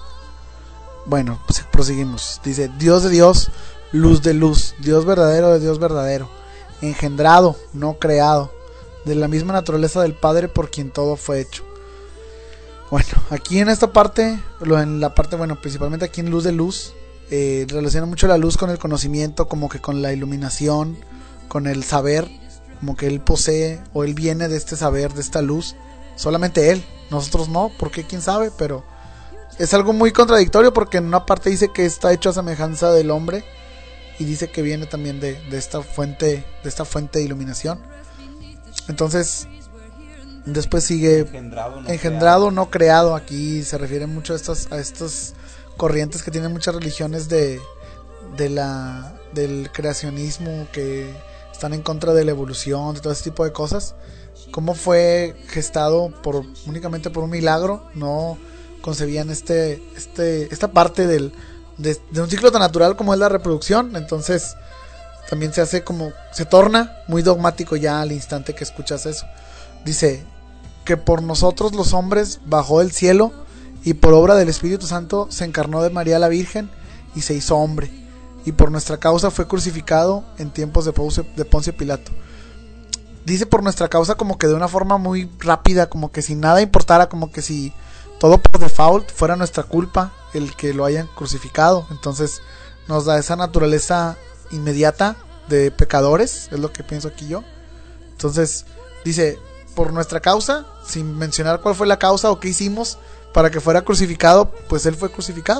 Bueno, pues proseguimos. Dice, Dios de Dios, luz de luz, Dios verdadero de Dios verdadero, engendrado, no creado, de la misma naturaleza del Padre por quien todo fue hecho. Bueno, aquí en esta parte, lo en la parte, bueno, principalmente aquí en luz de luz, eh, relaciona mucho la luz con el conocimiento, como que con la iluminación, con el saber, como que él posee o él viene de este saber, de esta luz. Solamente él, nosotros no, porque quién sabe, pero es algo muy contradictorio porque en una parte dice que está hecho a semejanza del hombre y dice que viene también de, de esta fuente, de esta fuente de iluminación. Entonces, después sigue engendrado, no, engendrado, creado. no creado. Aquí se refiere mucho a estas, a estas corrientes que tienen muchas religiones de, de la, del creacionismo, que están en contra de la evolución, de todo ese tipo de cosas. Cómo fue gestado por únicamente por un milagro, no concebían este, este, esta parte del, de, de un ciclo tan natural como es la reproducción. Entonces también se hace como, se torna muy dogmático ya al instante que escuchas eso. Dice que por nosotros los hombres bajó del cielo y por obra del Espíritu Santo se encarnó de María la Virgen y se hizo hombre, y por nuestra causa fue crucificado en tiempos de Poncio, de Poncio Pilato. Dice por nuestra causa como que de una forma muy rápida, como que si nada importara, como que si todo por default fuera nuestra culpa el que lo hayan crucificado. Entonces nos da esa naturaleza inmediata de pecadores, es lo que pienso aquí yo. Entonces dice por nuestra causa, sin mencionar cuál fue la causa o qué hicimos para que fuera crucificado, pues él fue crucificado.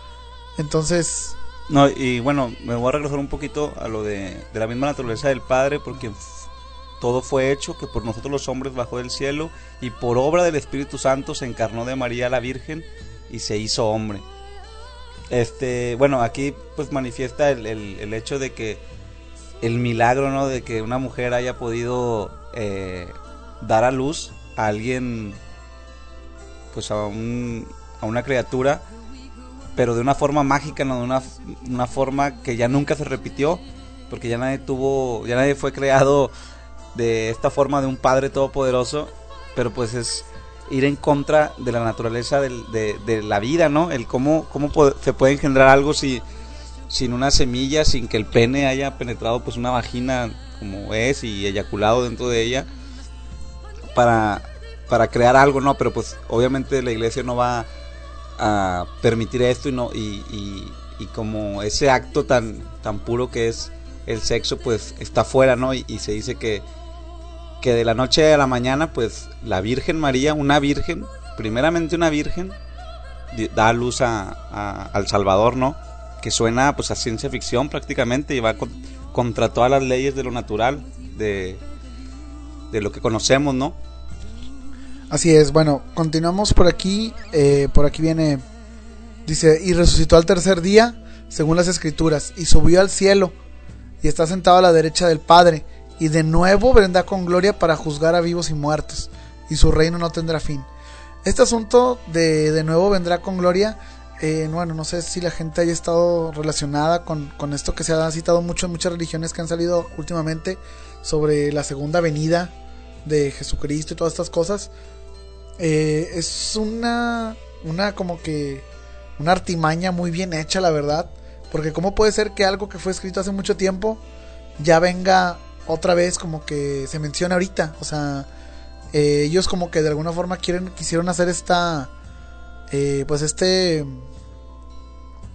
Entonces no, y bueno, me voy a regresar un poquito a lo de, de la misma naturaleza del Padre, porque todo fue hecho, que por nosotros los hombres bajó del cielo y por obra del Espíritu Santo se encarnó de María la Virgen y se hizo hombre. Este, bueno, aquí pues manifiesta el, el, el hecho de que el milagro, ¿no? De que una mujer haya podido eh, dar a luz a alguien, pues a un, a una criatura, pero de una forma mágica, no de una, una forma que ya nunca se repitió, porque ya nadie tuvo, ya nadie fue creado de esta forma de un Padre todopoderoso, pero pues es ir en contra de la naturaleza del, de, de la vida, ¿no? El cómo, cómo puede, se puede engendrar algo si, sin una semilla, sin que el pene haya penetrado pues una vagina como es y eyaculado dentro de ella para, para crear algo, ¿no? Pero pues obviamente la iglesia no va a permitir esto y no y, y, y como ese acto tan, tan puro que es el sexo pues está fuera, ¿no? Y, y se dice que que de la noche a la mañana pues la Virgen María, una virgen, primeramente una virgen, da a luz a, a, al Salvador, ¿no? Que suena pues a ciencia ficción prácticamente y va con, contra todas las leyes de lo natural, de, de lo que conocemos, ¿no? Así es. Bueno, continuamos por aquí. Eh, por aquí viene, dice, y resucitó al tercer día según las escrituras y subió al cielo y está sentado a la derecha del Padre, y de nuevo vendrá con gloria para juzgar a vivos y muertos, y su reino no tendrá fin. Este asunto de de nuevo vendrá con gloria, eh, bueno, no sé si la gente haya estado relacionada con, con esto que se ha citado mucho en muchas religiones que han salido últimamente sobre la segunda venida de Jesucristo y todas estas cosas. Eh, es una, una como que una artimaña muy bien hecha, la verdad, porque cómo puede ser que algo que fue escrito hace mucho tiempo ya venga otra vez como que se menciona ahorita. O sea, eh, ellos como que de alguna forma quieren quisieron hacer esta eh, pues este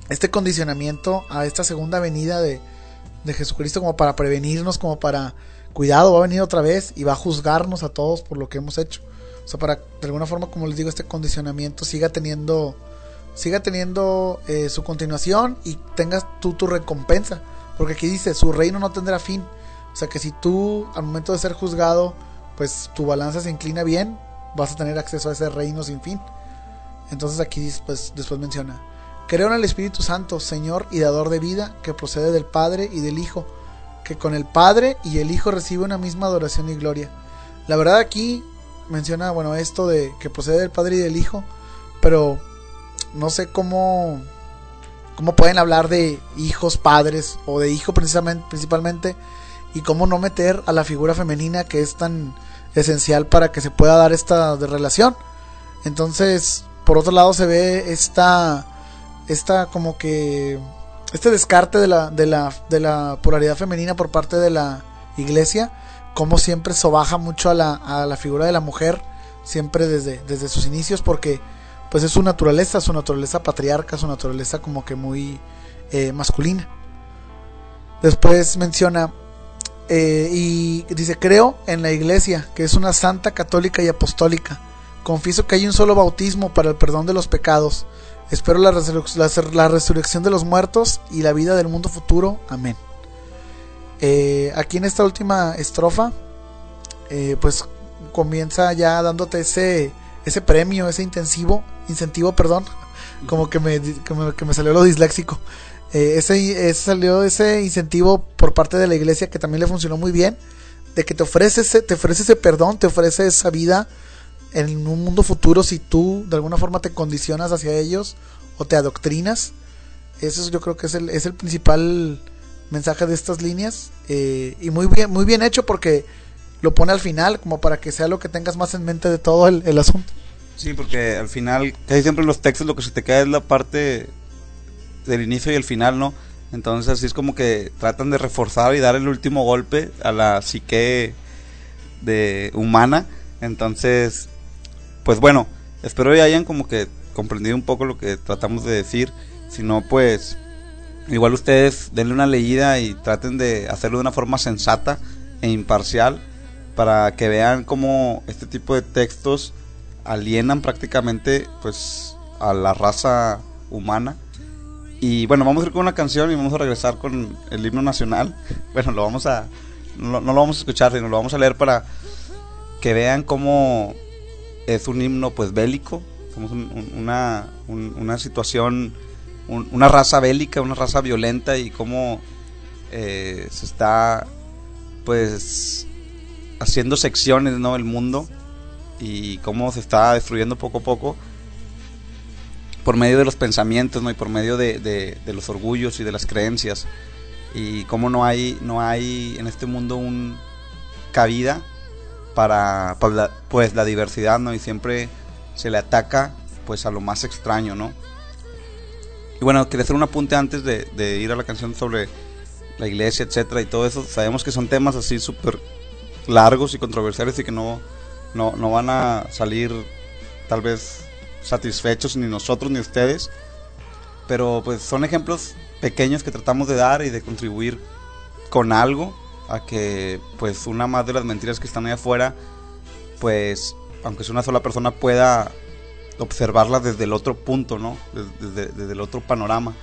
este condicionamiento a esta segunda venida de, de Jesucristo, como para prevenirnos, como para cuidado, va a venir otra vez y va a juzgarnos a todos por lo que hemos hecho. O sea, para de alguna forma, como les digo, este condicionamiento siga teniendo siga teniendo eh, su continuación y tengas tú tu recompensa, porque aquí dice, su reino no tendrá fin. O sea, que si tú al momento de ser juzgado, pues tu balanza se inclina bien, vas a tener acceso a ese reino sin fin. Entonces aquí pues, después menciona: creo en el Espíritu Santo, Señor y dador de vida, que procede del Padre y del Hijo, que con el Padre y el Hijo recibe una misma adoración y gloria. La verdad aquí menciona, bueno, esto de que procede del Padre y del Hijo, pero no sé cómo cómo pueden hablar de hijos, padres, o de hijo precisamente, principalmente, y cómo no meter a la figura femenina, que es tan esencial para que se pueda dar esta de relación. Entonces, por otro lado, se ve esta esta como que este descarte de la de la de la pluralidad femenina por parte de la Iglesia, como siempre sobaja mucho a la a la figura de la mujer, siempre desde desde sus inicios, porque pues es su naturaleza, su naturaleza patriarca, su naturaleza como que muy eh, masculina. Después menciona eh, y dice: creo en la Iglesia, que es una santa, católica y apostólica. Confieso que hay un solo bautismo para el perdón de los pecados. Espero la, resur- la, la resurrección de los muertos y la vida del mundo futuro. Amén. Eh, aquí en esta última estrofa, eh, pues comienza ya dándote ese ese premio, ese intensivo, incentivo, perdón, como que me, que me, que me salió lo disléxico. Eh, ese, ese salió ese incentivo por parte de la Iglesia, que también le funcionó muy bien, de que te ofrece ese, te ofrece ese perdón, te ofrece esa vida en un mundo futuro si tú de alguna forma te condicionas hacia ellos o te adoctrinas. Eso yo creo que es el, es el principal mensaje de estas líneas, eh, y muy bien, muy bien hecho, porque lo pone al final como para que sea lo que tengas más en mente de todo el, el asunto. Sí, porque al final, casi siempre en los textos lo que se te queda es la parte del inicio y el final, ¿no? Entonces así es como que tratan de reforzar y dar el último golpe a la psique de humana. Entonces, pues bueno, espero que hayan como que comprendido un poco lo que tratamos de decir. Si no, pues igual ustedes denle una leída y traten de hacerlo de una forma sensata e imparcial, para que vean cómo este tipo de textos alienan prácticamente pues a la raza humana. Y bueno, vamos a ir con una canción y vamos a regresar con el himno nacional. Bueno, lo vamos a no, no lo vamos a escuchar, sino lo vamos a leer para que vean cómo es un himno pues bélico, como un, un, una un, una situación, un, una raza bélica, una raza violenta, y cómo eh, se está pues haciendo secciones, ¿no?, el mundo, y cómo se está destruyendo poco a poco por medio de los pensamientos, ¿no?, y por medio de, de, de los orgullos y de las creencias, y cómo no hay no hay en este mundo un cabida para, para la, pues la diversidad, ¿no?, y siempre se le ataca pues a lo más extraño, ¿no? Y bueno, quería hacer un apunte antes de, de ir a la canción sobre la Iglesia, etcétera, y todo eso. Sabemos que son temas así súper largos y controversiales, y que no, no, no van a salir tal vez satisfechos ni nosotros ni ustedes, pero pues son ejemplos pequeños que tratamos de dar y de contribuir con algo a que pues una más de las mentiras que están ahí afuera, pues aunque sea una sola persona, pueda observarlas desde el otro punto, ¿no?, desde, desde el otro panorama.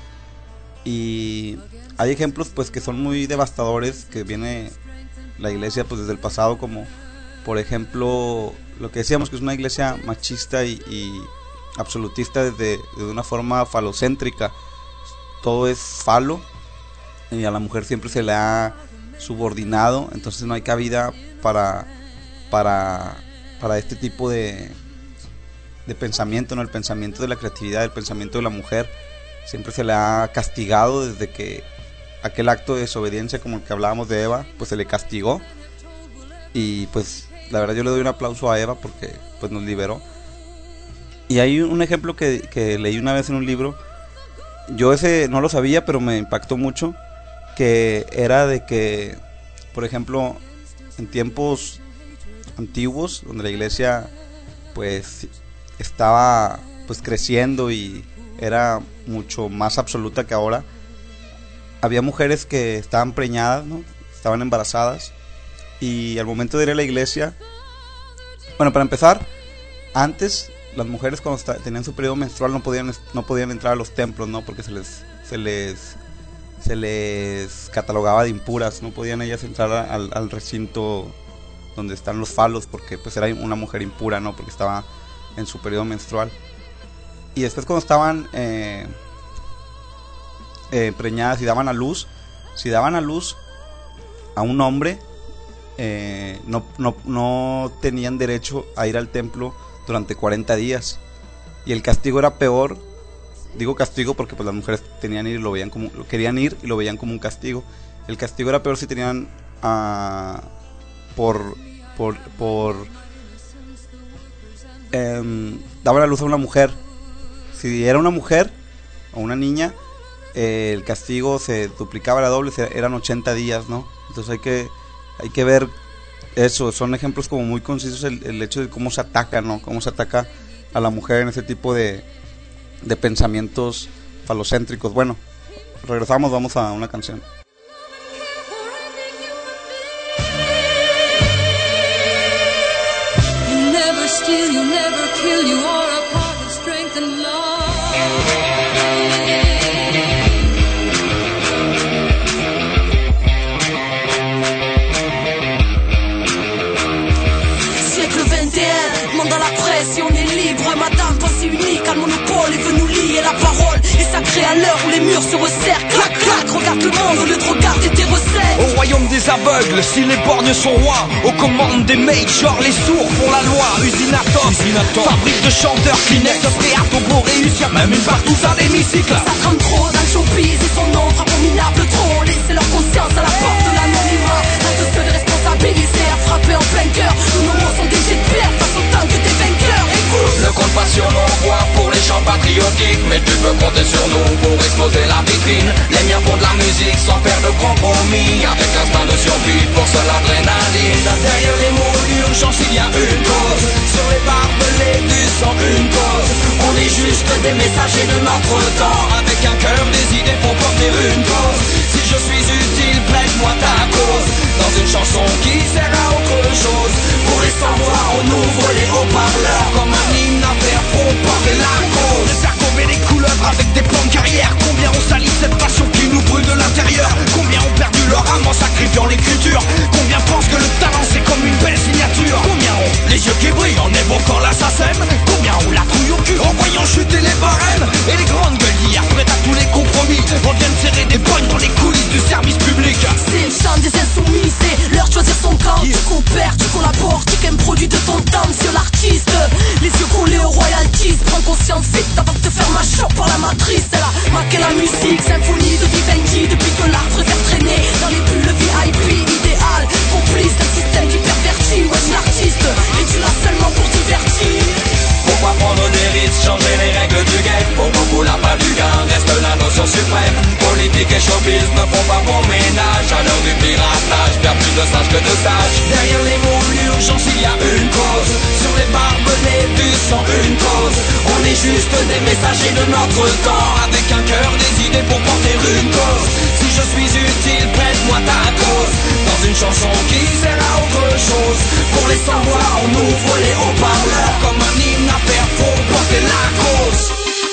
Y hay ejemplos pues que son muy devastadores, que viene la Iglesia pues desde el pasado, como por ejemplo lo que decíamos, que es una iglesia machista y, y absolutista desde, desde una forma falocéntrica. Todo es falo y a la mujer siempre se le ha subordinado, entonces no hay cabida para para para este tipo de de pensamiento, ¿no? El pensamiento de la creatividad, el pensamiento de la mujer siempre se le ha castigado desde que aquel acto de desobediencia como el que hablábamos de Eva, pues se le castigó. Y pues la verdad yo le doy un aplauso a Eva porque pues nos liberó. Y hay un ejemplo que, que leí una vez en un libro, yo ese no lo sabía pero me impactó mucho, que era de que, por ejemplo, en tiempos antiguos, donde la iglesia pues estaba pues creciendo y era mucho más absoluta que ahora. Había mujeres que estaban preñadas, ¿no? Estaban embarazadas, y al momento de ir a la iglesia, bueno, para empezar, antes las mujeres cuando está, tenían su periodo menstrual no podían no podían entrar a los templos, ¿no? Porque se les se les se les catalogaba de impuras, no podían ellas entrar al, al recinto donde están los falos, porque pues era una mujer impura, ¿no? Porque estaba en su periodo menstrual. Y después cuando estaban eh, eh, preñadas y daban a luz, si daban a luz a un hombre, eh, no, no, no tenían derecho a ir al templo durante cuarenta días. Y el castigo era peor. Digo castigo porque pues las mujeres tenían ir y lo veían como, querían ir y lo veían como un castigo. El castigo era peor si tenían uh, por por por eh, daban a luz a una mujer. Si era una mujer o una niña, eh, el castigo se duplicaba, la doble, eran ochenta días, ¿no? Entonces hay que hay que ver eso. Son ejemplos como muy concisos el, el hecho de cómo se ataca, ¿no? Cómo se ataca a la mujer en ese tipo de de pensamientos falocéntricos. Bueno, regresamos, vamos a una canción. You never steal, you never kill, you are a part of strength and love. Siècle vingt et un, monde à la presse et on est libre, madame, pensée unique, à le monopole est venu lier la parole est sacrée à l'heure où les murs se resserrent. Clac clac, regarde le monde au lieu de regarder tes recettes. Au royaume des aveugles, si les borgnes sont rois, aux commandes des majors, les sourds font la loi. Usine Atom, fabrique de chanteurs Kleenex, prêt à tombeau réussir même une partouze à l'hémicycle. Ça trame trop dans le showbiz et son nom abominable trop. Laissez leur conscience à la porte de l'anonymat. Un de ceux de responsabiliser à frapper en plein cœur. Tous nos mots sont des jets de pierre face au tank des vainqueurs. Écoute, ne compte pas sur nos voix pour les chants patriotiques, mais tu peux compter sur nous pour exploser la vitrine. Les miens font de la musique sans faire de compromis, avec l'instinct de survie pour seule l'adrénaline. Derrière les mots d'urgence il y a une cause, sur les barbelés du sang une cause. On est juste des messagers de notre temps, avec un cœur, des idées pour porter une cause. Si je suis utile, plaide-moi ta cause, dans une chanson qui sert à autre chose. Pour les sans-voix on ouvre les haut-parleurs, comme un hymne à faire pour porter la cause. De faire tomber les couleuvres avec des plans de carrière. Combien ont sali cette passion qui nous brûle de l'intérieur. Combien ont perdu leur âme en sacrifiant l'écriture. Combien pensent que le talent c'est comme une belle signature. Combien ont les yeux qui brillent en évoquant l'assassin. Combien ont la couille au cul en voyant chuter les barèmes. Et les grandes gueules d'hier prêtes à tous les compromis reviennent serrer des pognes dans les coulisses du service public. c'est le chant des insoumis, c'est l'heure de choisir son camp. Tu coopères, tu collabores, tu qu'un produit de ton temps. Monsieur l'artiste, les yeux collés aux royalties. Prends conscience vite avant de te faire macho par la matrice. Elle a maqué la musique, symphonie de Vivendi. Depuis que l'art préfère traîner dans les bulles V I P. Idéal, complice d'un système qui pervertit. Wesh l'artiste, es-tu là seulement pour divertir? Pourquoi prendre des risques, changer les règles du game? Pour beaucoup la pas du gain reste la notion suprême. Politique et showbiz ne font pas bon ménage. À l'heure du piratage, bien plus de sages que de sages. Derrière les mots l'urgence il y a une cause, sur les barbelés du sang une cause. On est juste des messagers de notre temps, avec un cœur, des idées pour porter une cause. Si je suis utile, prête-moi ta cause, dans une chanson qui sert à autre chose. Pour les sans-voix on ouvre les haut-parleurs, comme un hymne à faire pour porter la cause.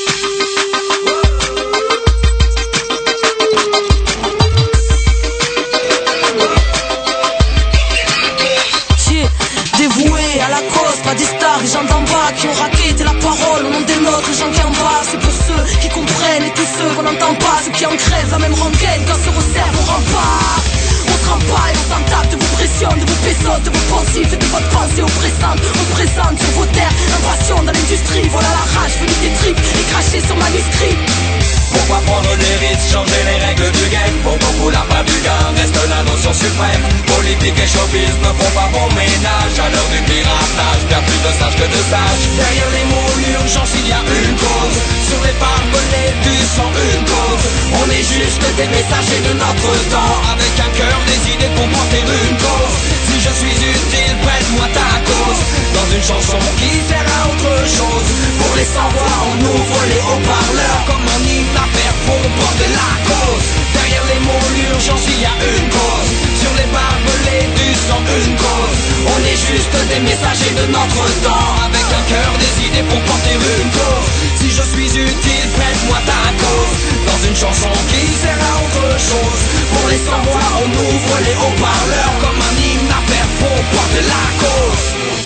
Dévoué à la cause, pas des stars, les gens d'en bas qui ont raquetté la parole au nom des nôtres, les gens qui en bas, c'est pour ceux qui comprennent et tous ceux qu'on n'entend pas, ceux qui en crèvent la même rengaine quand se resserre au rempart. On se rempaille, on s'en tape de vos pressions, de vos pesos, de vos pensifs et de votre pensée oppressante. On se présente sur vos terres, invasion dans l'industrie, voilà la rage venue des tripes et cracher sur manuscrit. Pourquoi prendre des risques, changer les règles du game? Pour beaucoup la pas du gain reste la notion suprême. Politique et showbiz ne font pas bon ménage. À l'heure du piratage, bien plus de sages que de sages. Derrière les mots l'urgence il y a une cause, sur les barbelés du sang une cause. On est juste des messagers de notre temps, avec un cœur, des idées pour porter une cause. Si je suis utile, prête-moi ta cause, dans une chanson qui sert à autre chose. Pour les sans-voix on ouvre les haut-parleurs, comme un hymne à faire pour porter la cause. Derrière les mots l'urgence il y a une cause. Sur les barbelés du sang une cause. On est juste des messagers de notre temps, avec un cœur, des idées pour porter une cause. Si je suis utile, prête-moi ta cause dans une chanson qui sert à autre chose. Pour les sans-voix on ouvre les haut-parleurs comme un hymne à faire pour porter la cause.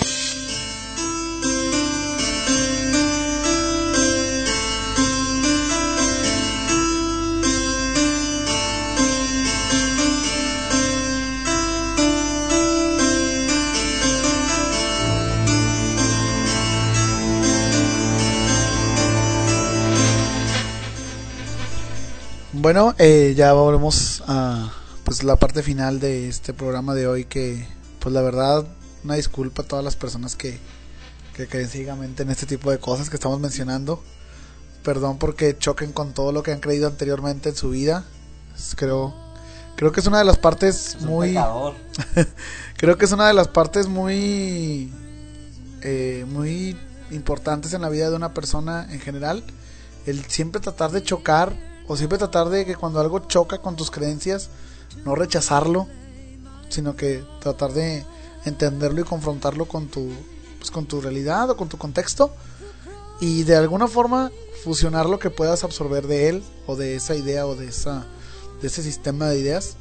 Bueno, eh, ya volvemos a pues la parte final de este programa de hoy, que pues la verdad una disculpa a todas las personas que, que creen ciegamente en este tipo de cosas que estamos mencionando. Perdón porque choquen con todo lo que han creído anteriormente en su vida. Creo creo que es una de las partes muy creo que es una de las partes muy eh, muy importantes en la vida de una persona en general, el siempre tratar de chocar, o siempre tratar de que cuando algo choca con tus creencias, no rechazarlo, sino que tratar de entenderlo y confrontarlo con tu, pues con tu realidad o con tu contexto, y de alguna forma fusionar lo que puedas absorber de él, o de esa idea, o de esa de ese sistema de ideas,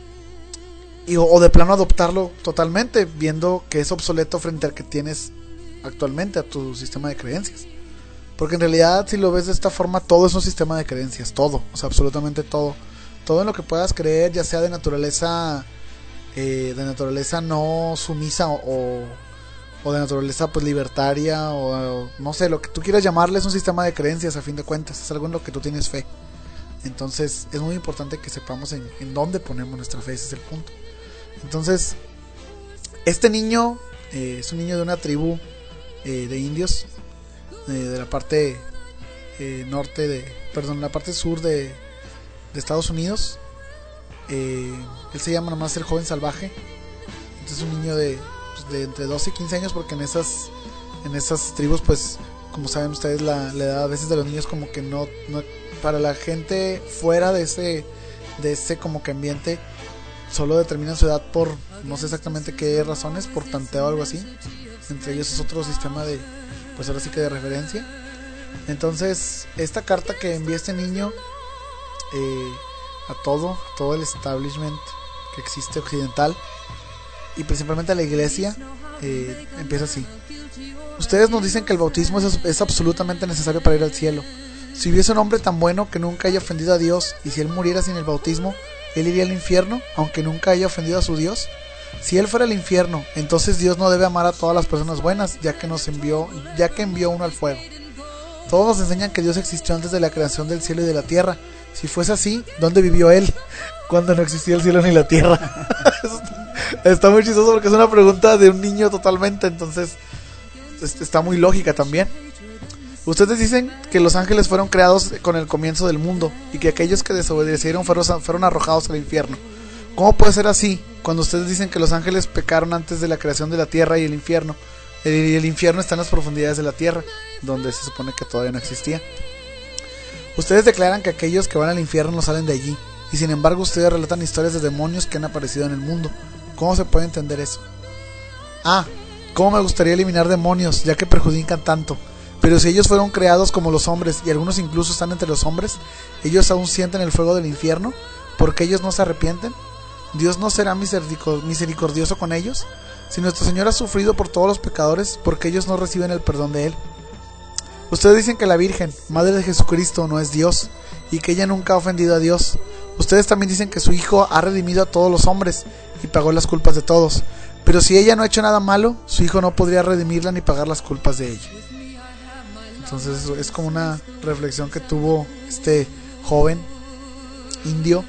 y, o, o de plano adoptarlo totalmente, viendo que es obsoleto frente al que tienes actualmente, a tu sistema de creencias. Porque en realidad, si lo ves de esta forma, todo es un sistema de creencias, todo, o sea, absolutamente todo. Todo en lo que puedas creer, ya sea de naturaleza eh, de naturaleza no sumisa o, o de naturaleza pues libertaria, o, o no sé, lo que tú quieras llamarle, es un sistema de creencias a fin de cuentas, es algo en lo que tú tienes fe. Entonces es muy importante que sepamos en, en dónde ponemos nuestra fe, ese es el punto. Entonces, este niño eh, es un niño de una tribu eh, de indios, de la parte eh, norte de, perdón, la parte sur de, de Estados Unidos. Eh, él se llama nomás el joven salvaje. Entonces es un niño de, pues, de entre doce y quince años, porque en esas en esas tribus, pues, como saben ustedes, la, la edad a veces de los niños como que no, no, para la gente fuera de ese de ese como que ambiente, solo determinan su edad por no sé exactamente qué razones, por tanteo o algo así. Entre ellos es otro sistema de, pues ahora sí que de referencia. Entonces esta carta que envía este niño eh, a todo, a todo el establishment que existe occidental, y principalmente a la iglesia, eh, empieza así: ustedes nos dicen que el bautismo es, es absolutamente necesario para ir al cielo. Si hubiese un hombre tan bueno que nunca haya ofendido a Dios, y si él muriera sin el bautismo, él iría al infierno, aunque nunca haya ofendido a su Dios. Si él fuera al infierno, entonces Dios no debe amar a todas las personas buenas, ya que nos envió, ya que envió uno al fuego. Todos nos enseñan que Dios existió antes de la creación del cielo y de la tierra. Si fuese así, ¿dónde vivió él cuando no existía el cielo ni la tierra? Está muy chistoso porque es una pregunta de un niño totalmente, entonces está muy lógica también. Ustedes dicen que los ángeles fueron creados con el comienzo del mundo, y que aquellos que desobedecieron fueron, fueron arrojados al infierno. ¿Cómo puede ser así cuando ustedes dicen que los ángeles pecaron antes de la creación de la tierra y el infierno? El, el infierno está en las profundidades de la tierra, donde se supone que todavía no existía. Ustedes declaran que aquellos que van al infierno no salen de allí, y sin embargo ustedes relatan historias de demonios que han aparecido en el mundo. ¿Cómo se puede entender eso? Ah, cómo me gustaría eliminar demonios, ya que perjudican tanto. Pero si ellos fueron creados como los hombres, y algunos incluso están entre los hombres, ellos aún sienten el fuego del infierno, ¿porque ellos no se arrepienten? ¿Dios no será misericordioso con ellos? Si nuestro Señor ha sufrido por todos los pecadores, ¿por qué ellos no reciben el perdón de Él? Ustedes dicen que la Virgen, Madre de Jesucristo, no es Dios, y que ella nunca ha ofendido a Dios. Ustedes también dicen que su Hijo ha redimido a todos los hombres, y pagó las culpas de todos. Pero si ella no ha hecho nada malo, su Hijo no podría redimirla ni pagar las culpas de ella. Entonces es como una reflexión que tuvo este joven indio,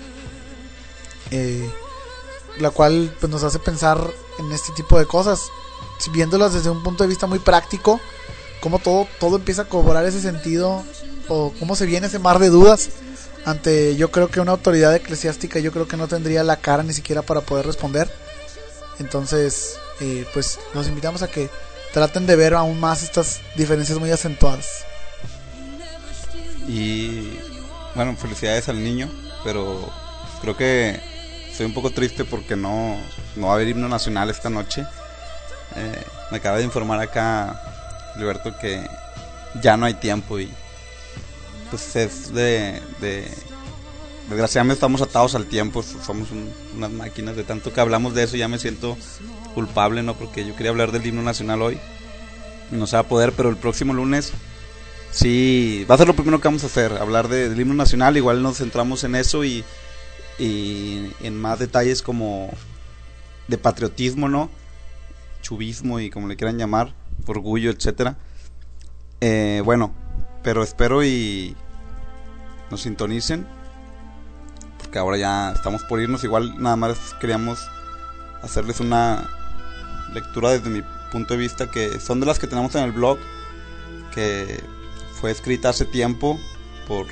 eh, la cual pues nos hace pensar en este tipo de cosas, viéndolas desde un punto de vista muy práctico, cómo todo, todo empieza a cobrar ese sentido, o cómo se viene ese mar de dudas ante, yo creo que una autoridad eclesiástica, yo creo que no tendría la cara ni siquiera para poder responder. Entonces eh, pues los invitamos a que traten de ver aún más estas diferencias muy acentuadas. Y bueno, felicidades al niño, pero creo que estoy un poco triste porque no, no va a haber himno nacional esta noche. Eh, me acaba de informar acá Alberto que ya no hay tiempo y pues es de, de desgraciadamente estamos atados al tiempo, somos un, unas máquinas, de tanto que hablamos de eso ya me siento culpable, ¿no? Porque yo quería hablar del himno nacional hoy y no se va a poder, pero el próximo lunes sí, va a ser lo primero que vamos a hacer, hablar de, del himno nacional, igual nos centramos en eso y, y en más detalles como de patriotismo, ¿no? Chubismo y como le quieran llamar, orgullo, etcétera. Eh, bueno, pero espero y nos sintonicen, porque ahora ya estamos por irnos. Igual nada más queríamos hacerles una lectura desde mi punto de vista, que son de las que tenemos en el blog, que fue escrita hace tiempo por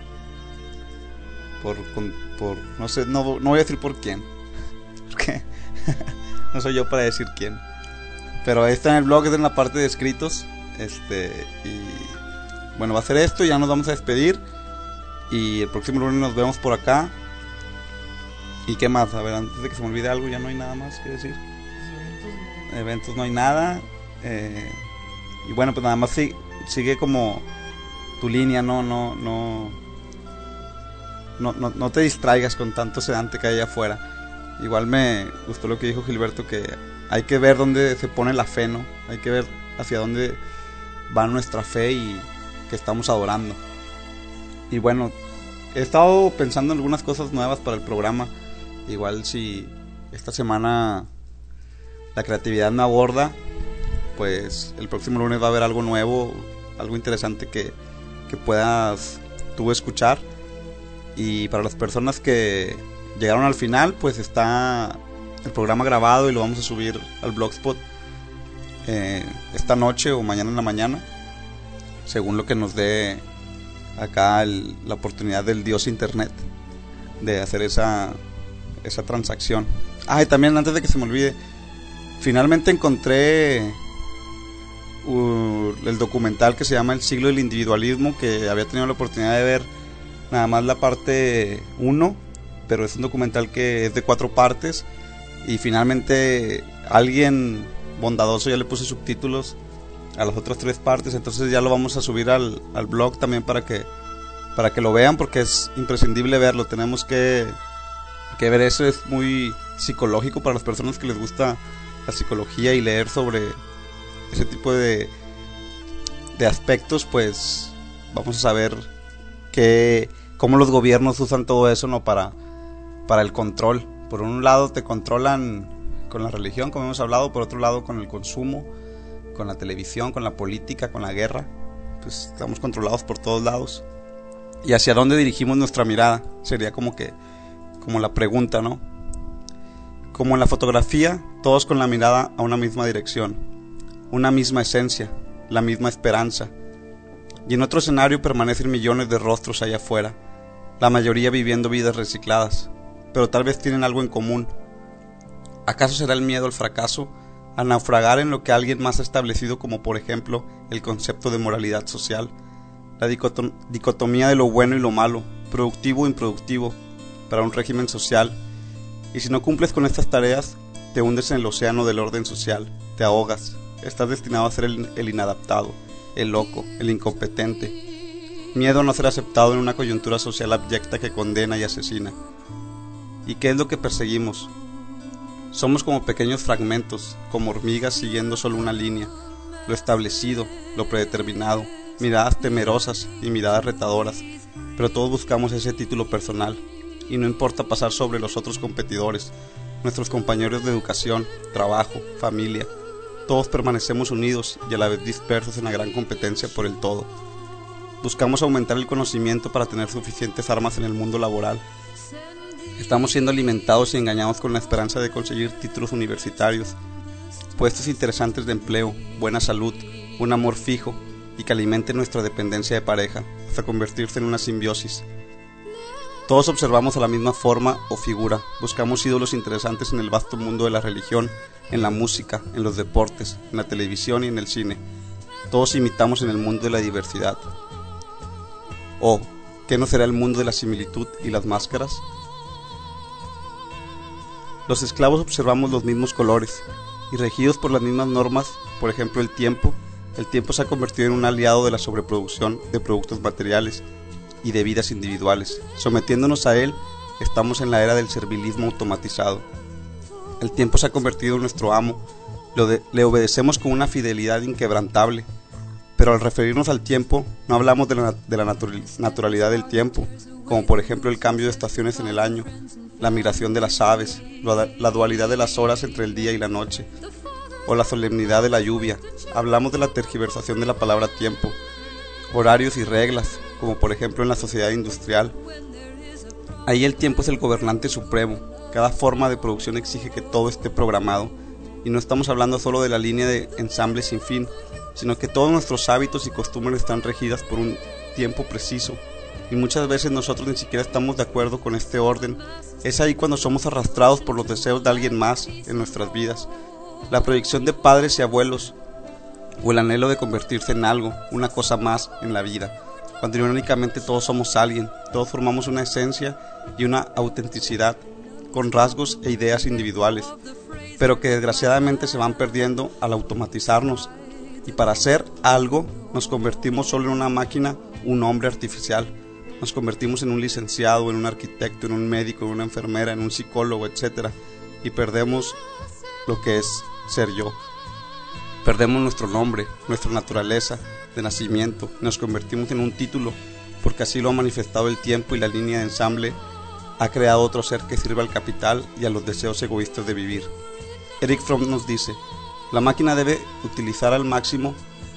por, por no sé, no, no voy a decir por quién, porque no soy yo para decir quién, pero está en el blog, es en la parte de escritos. Este, y bueno, va a ser esto, ya nos vamos a despedir y el próximo lunes nos vemos por acá. ¿Y qué más? A ver, antes de que se me olvide algo, ya no hay nada más que decir. Eventos no, Eventos no hay nada. Eh, y bueno, pues nada más sigue, sigue como tu línea, no, no, no, no, no, no te distraigas con tanto sedante que hay allá afuera. Igual me gustó lo que dijo Gilberto, que hay que ver dónde se pone la fe, ¿no? Hay que ver hacia dónde va nuestra fe y que estamos adorando. Y bueno, he estado pensando en algunas cosas nuevas para el programa. Igual si esta semana la creatividad me aborda, pues el próximo lunes va a haber algo nuevo, algo interesante que, que puedas tú escuchar. Y para las personas que llegaron al final, pues está el programa grabado y lo vamos a subir al Blogspot eh, esta noche o mañana en la mañana, según lo que nos dé acá el, la oportunidad del Dios Internet de hacer esa, esa transacción. Ah, y también antes de que se me olvide, finalmente encontré uh, el documental que se llama El siglo del individualismo, que había tenido la oportunidad de ver nada más la parte uno, pero es un documental que es de cuatro partes y finalmente alguien bondadoso ya le puse subtítulos a las otras tres partes, entonces ya lo vamos a subir al, al blog también para que para que lo vean, porque es imprescindible verlo. Tenemos que, que ver eso, es muy psicológico para las personas que les gusta la psicología y leer sobre ese tipo de de aspectos. Pues vamos a saber que cómo los gobiernos usan todo eso, no para para el control. Por un lado te controlan con la religión, como hemos hablado, por otro lado con el consumo, con la televisión, con la política, con la guerra. Pues estamos controlados por todos lados. ¿Y hacia dónde dirigimos nuestra mirada? Sería como que como la pregunta, ¿no? Como en la fotografía, todos con la mirada a una misma dirección, una misma esencia, la misma esperanza. Y en otro escenario permanecen millones de rostros allá afuera, la mayoría viviendo vidas recicladas, pero tal vez tienen algo en común. ¿Acaso será el miedo al fracaso, a naufragar en lo que alguien más ha establecido, como por ejemplo el concepto de moralidad social, la dicotom- dicotomía de lo bueno y lo malo, productivo e improductivo, para un régimen social? Y si no cumples con estas tareas, te hundes en el océano del orden social, te ahogas, estás destinado a ser el, el inadaptado, el loco, el incompetente. Miedo a no ser aceptado en una coyuntura social abyecta que condena y asesina. ¿Y qué es lo que perseguimos? Somos como pequeños fragmentos, como hormigas siguiendo solo una línea, lo establecido, lo predeterminado, miradas temerosas y miradas retadoras, pero todos buscamos ese título personal, y no importa pasar sobre los otros competidores, nuestros compañeros de educación, trabajo, familia, todos permanecemos unidos y a la vez dispersos en la gran competencia por el todo. Buscamos aumentar el conocimiento para tener suficientes armas en el mundo laboral. Estamos siendo alimentados y engañados con la esperanza de conseguir títulos universitarios, puestos interesantes de empleo, buena salud, un amor fijo y que alimente nuestra dependencia de pareja, hasta convertirse en una simbiosis. Todos observamos a la misma forma o figura, buscamos ídolos interesantes en el vasto mundo de la religión, en la música, en los deportes, en la televisión y en el cine. Todos imitamos en el mundo de la diversidad. ¿O qué no será el mundo de la similitud y las máscaras? Los esclavos observamos los mismos colores y regidos por las mismas normas, por ejemplo el tiempo, el tiempo se ha convertido en un aliado de la sobreproducción de productos materiales y de vidas individuales. Sometiéndonos a él, estamos en la era del servilismo automatizado. El tiempo se ha convertido en nuestro amo, lo de, le obedecemos con una fidelidad inquebrantable, pero al referirnos al tiempo, no hablamos de la, de la natural, naturalidad del tiempo, como por ejemplo el cambio de estaciones en el año, la migración de las aves, la, la dualidad de las horas entre el día y la noche, o la solemnidad de la lluvia. Hablamos de la tergiversación de la palabra tiempo, horarios y reglas, como por ejemplo en la sociedad industrial. Ahí el tiempo es el gobernante supremo. Cada forma de producción exige que todo esté programado, y no estamos hablando solo de la línea de ensamble sin fin, sino que todos nuestros hábitos y costumbres están regidas por un tiempo preciso, y muchas veces nosotros ni siquiera estamos de acuerdo con este orden. Es ahí cuando somos arrastrados por los deseos de alguien más en nuestras vidas, la proyección de padres y abuelos, o el anhelo de convertirse en algo, una cosa más en la vida, cuando irónicamente todos somos alguien, todos formamos una esencia y una autenticidad, con rasgos e ideas individuales, pero que desgraciadamente se van perdiendo al automatizarnos, y para hacer algo nos convertimos solo en una máquina, un hombre artificial. Nos convertimos en un licenciado, en un arquitecto, en un médico, en una enfermera, en un psicólogo, etcétera, y perdemos lo que es ser yo. Perdemos nuestro nombre, nuestra naturaleza de nacimiento, y nos convertimos en un título, porque así lo ha manifestado el tiempo, y la línea de ensamble ha creado otro ser que sirve al capital y a los deseos egoístas de vivir. Eric Fromm nos dice: la máquina debe utilizar al máximo,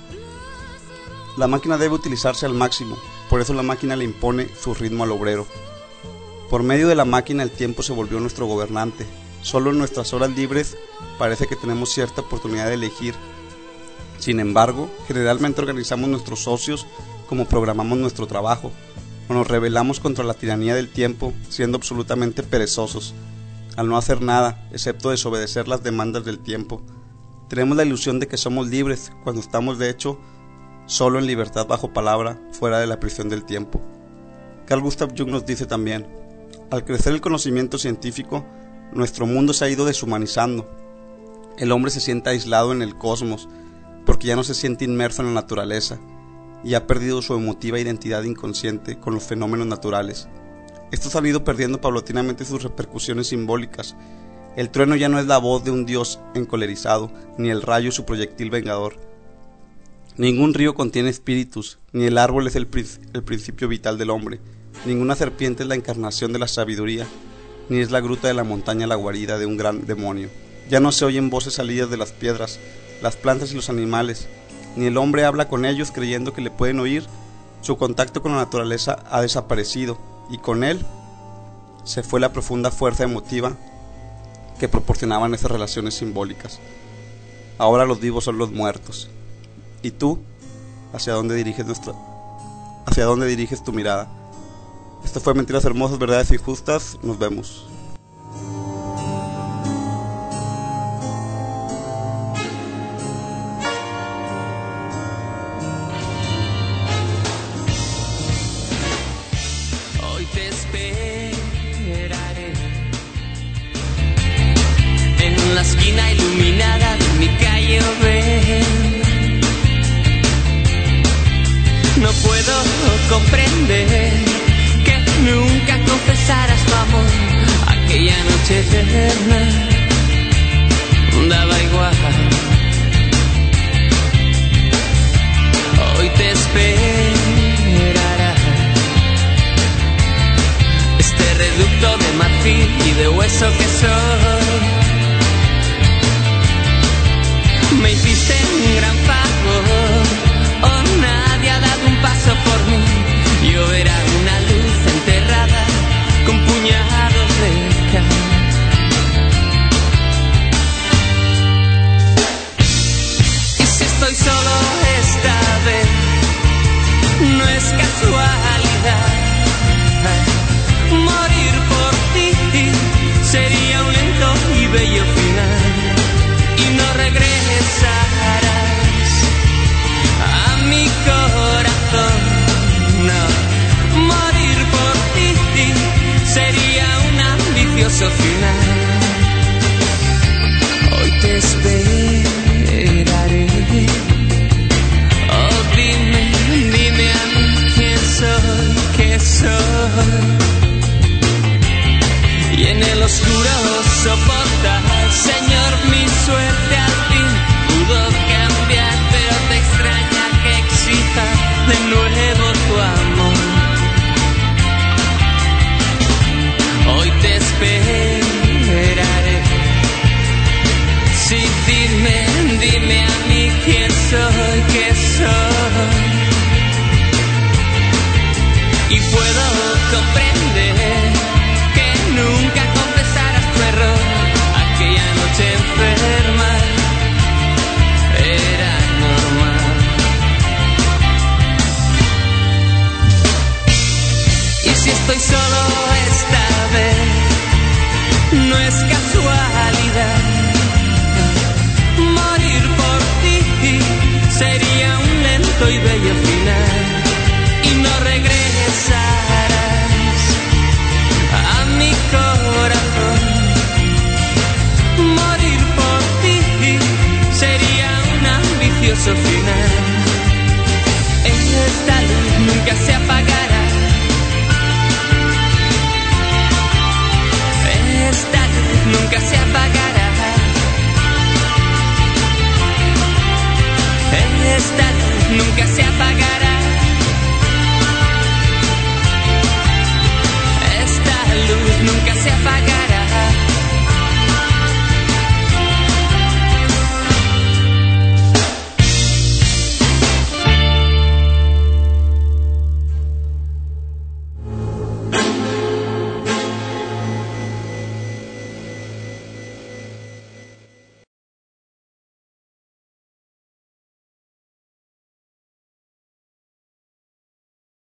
la máquina debe utilizarse al máximo, por eso la máquina le impone su ritmo al obrero. Por medio de la máquina el tiempo se volvió nuestro gobernante. Solo en nuestras horas libres parece que tenemos cierta oportunidad de elegir. Sin embargo, generalmente organizamos nuestros socios como programamos nuestro trabajo, o nos rebelamos contra la tiranía del tiempo, siendo absolutamente perezosos, al no hacer nada, excepto desobedecer las demandas del tiempo. Tenemos la ilusión de que somos libres, cuando estamos de hecho solo en libertad bajo palabra, fuera de la prisión del tiempo. Carl Gustav Jung nos dice también: al crecer el conocimiento científico, nuestro mundo se ha ido deshumanizando. El hombre se siente aislado en el cosmos, porque ya no se siente inmerso en la naturaleza, y ha perdido su emotiva identidad inconsciente con los fenómenos naturales. Estos han ido perdiendo paulatinamente sus repercusiones simbólicas. El trueno ya no es la voz de un dios encolerizado, ni el rayo su proyectil vengador. Ningún río contiene espíritus, ni el árbol es el, prin- el principio vital del hombre, ninguna serpiente es la encarnación de la sabiduría, ni es la gruta de la montaña la guarida de un gran demonio. Ya no se oyen voces salidas de las piedras, las plantas y los animales, ni el hombre habla con ellos creyendo que le pueden oír. Su contacto con la naturaleza ha desaparecido, y con él se fue la profunda fuerza emotiva que proporcionaban esas relaciones simbólicas. Ahora los vivos son los muertos. ¿Y tú? ¿Hacia dónde diriges nuestra, hacia dónde diriges tu mirada? Esto fue Mentiras Hermosas, Verdades Injustas. Nos vemos. Hoy te esperaré en la esquina iluminada de mi calle Oven. No puedo comprender que nunca confesaras tu amor. Aquella noche eterna daba igual. Hoy te esperará este reducto de marfil y de hueso que soy. Me hiciste un gran favor, oh, nadie ha dado un paso por mí. Yo era una luz enterrada con puñados de cal. Y si estoy solo esta vez, no es casualidad. Morir por ti sería un lento y bello final, y no regresarás a mi corazón, no. ambicioso final. Hoy te esperaré. Oh, dime, dime a mí quién soy, qué soy. Y en el oscuro soportar, Señor, mi suerte al fin pudo cambiar, pero te extraña que exija de nuevo tu amor. Hoy te esperaré. Sí, dime, dime a mí quién soy, qué soy. Y puedo comprender que nunca confesaras tu error. Aquella noche enferma era normal. Y si estoy solo esta vez, no es casualidad. Morir por ti sería un lento y bello final. Y no regresarás a mi corazón. Morir por ti sería un ambicioso final.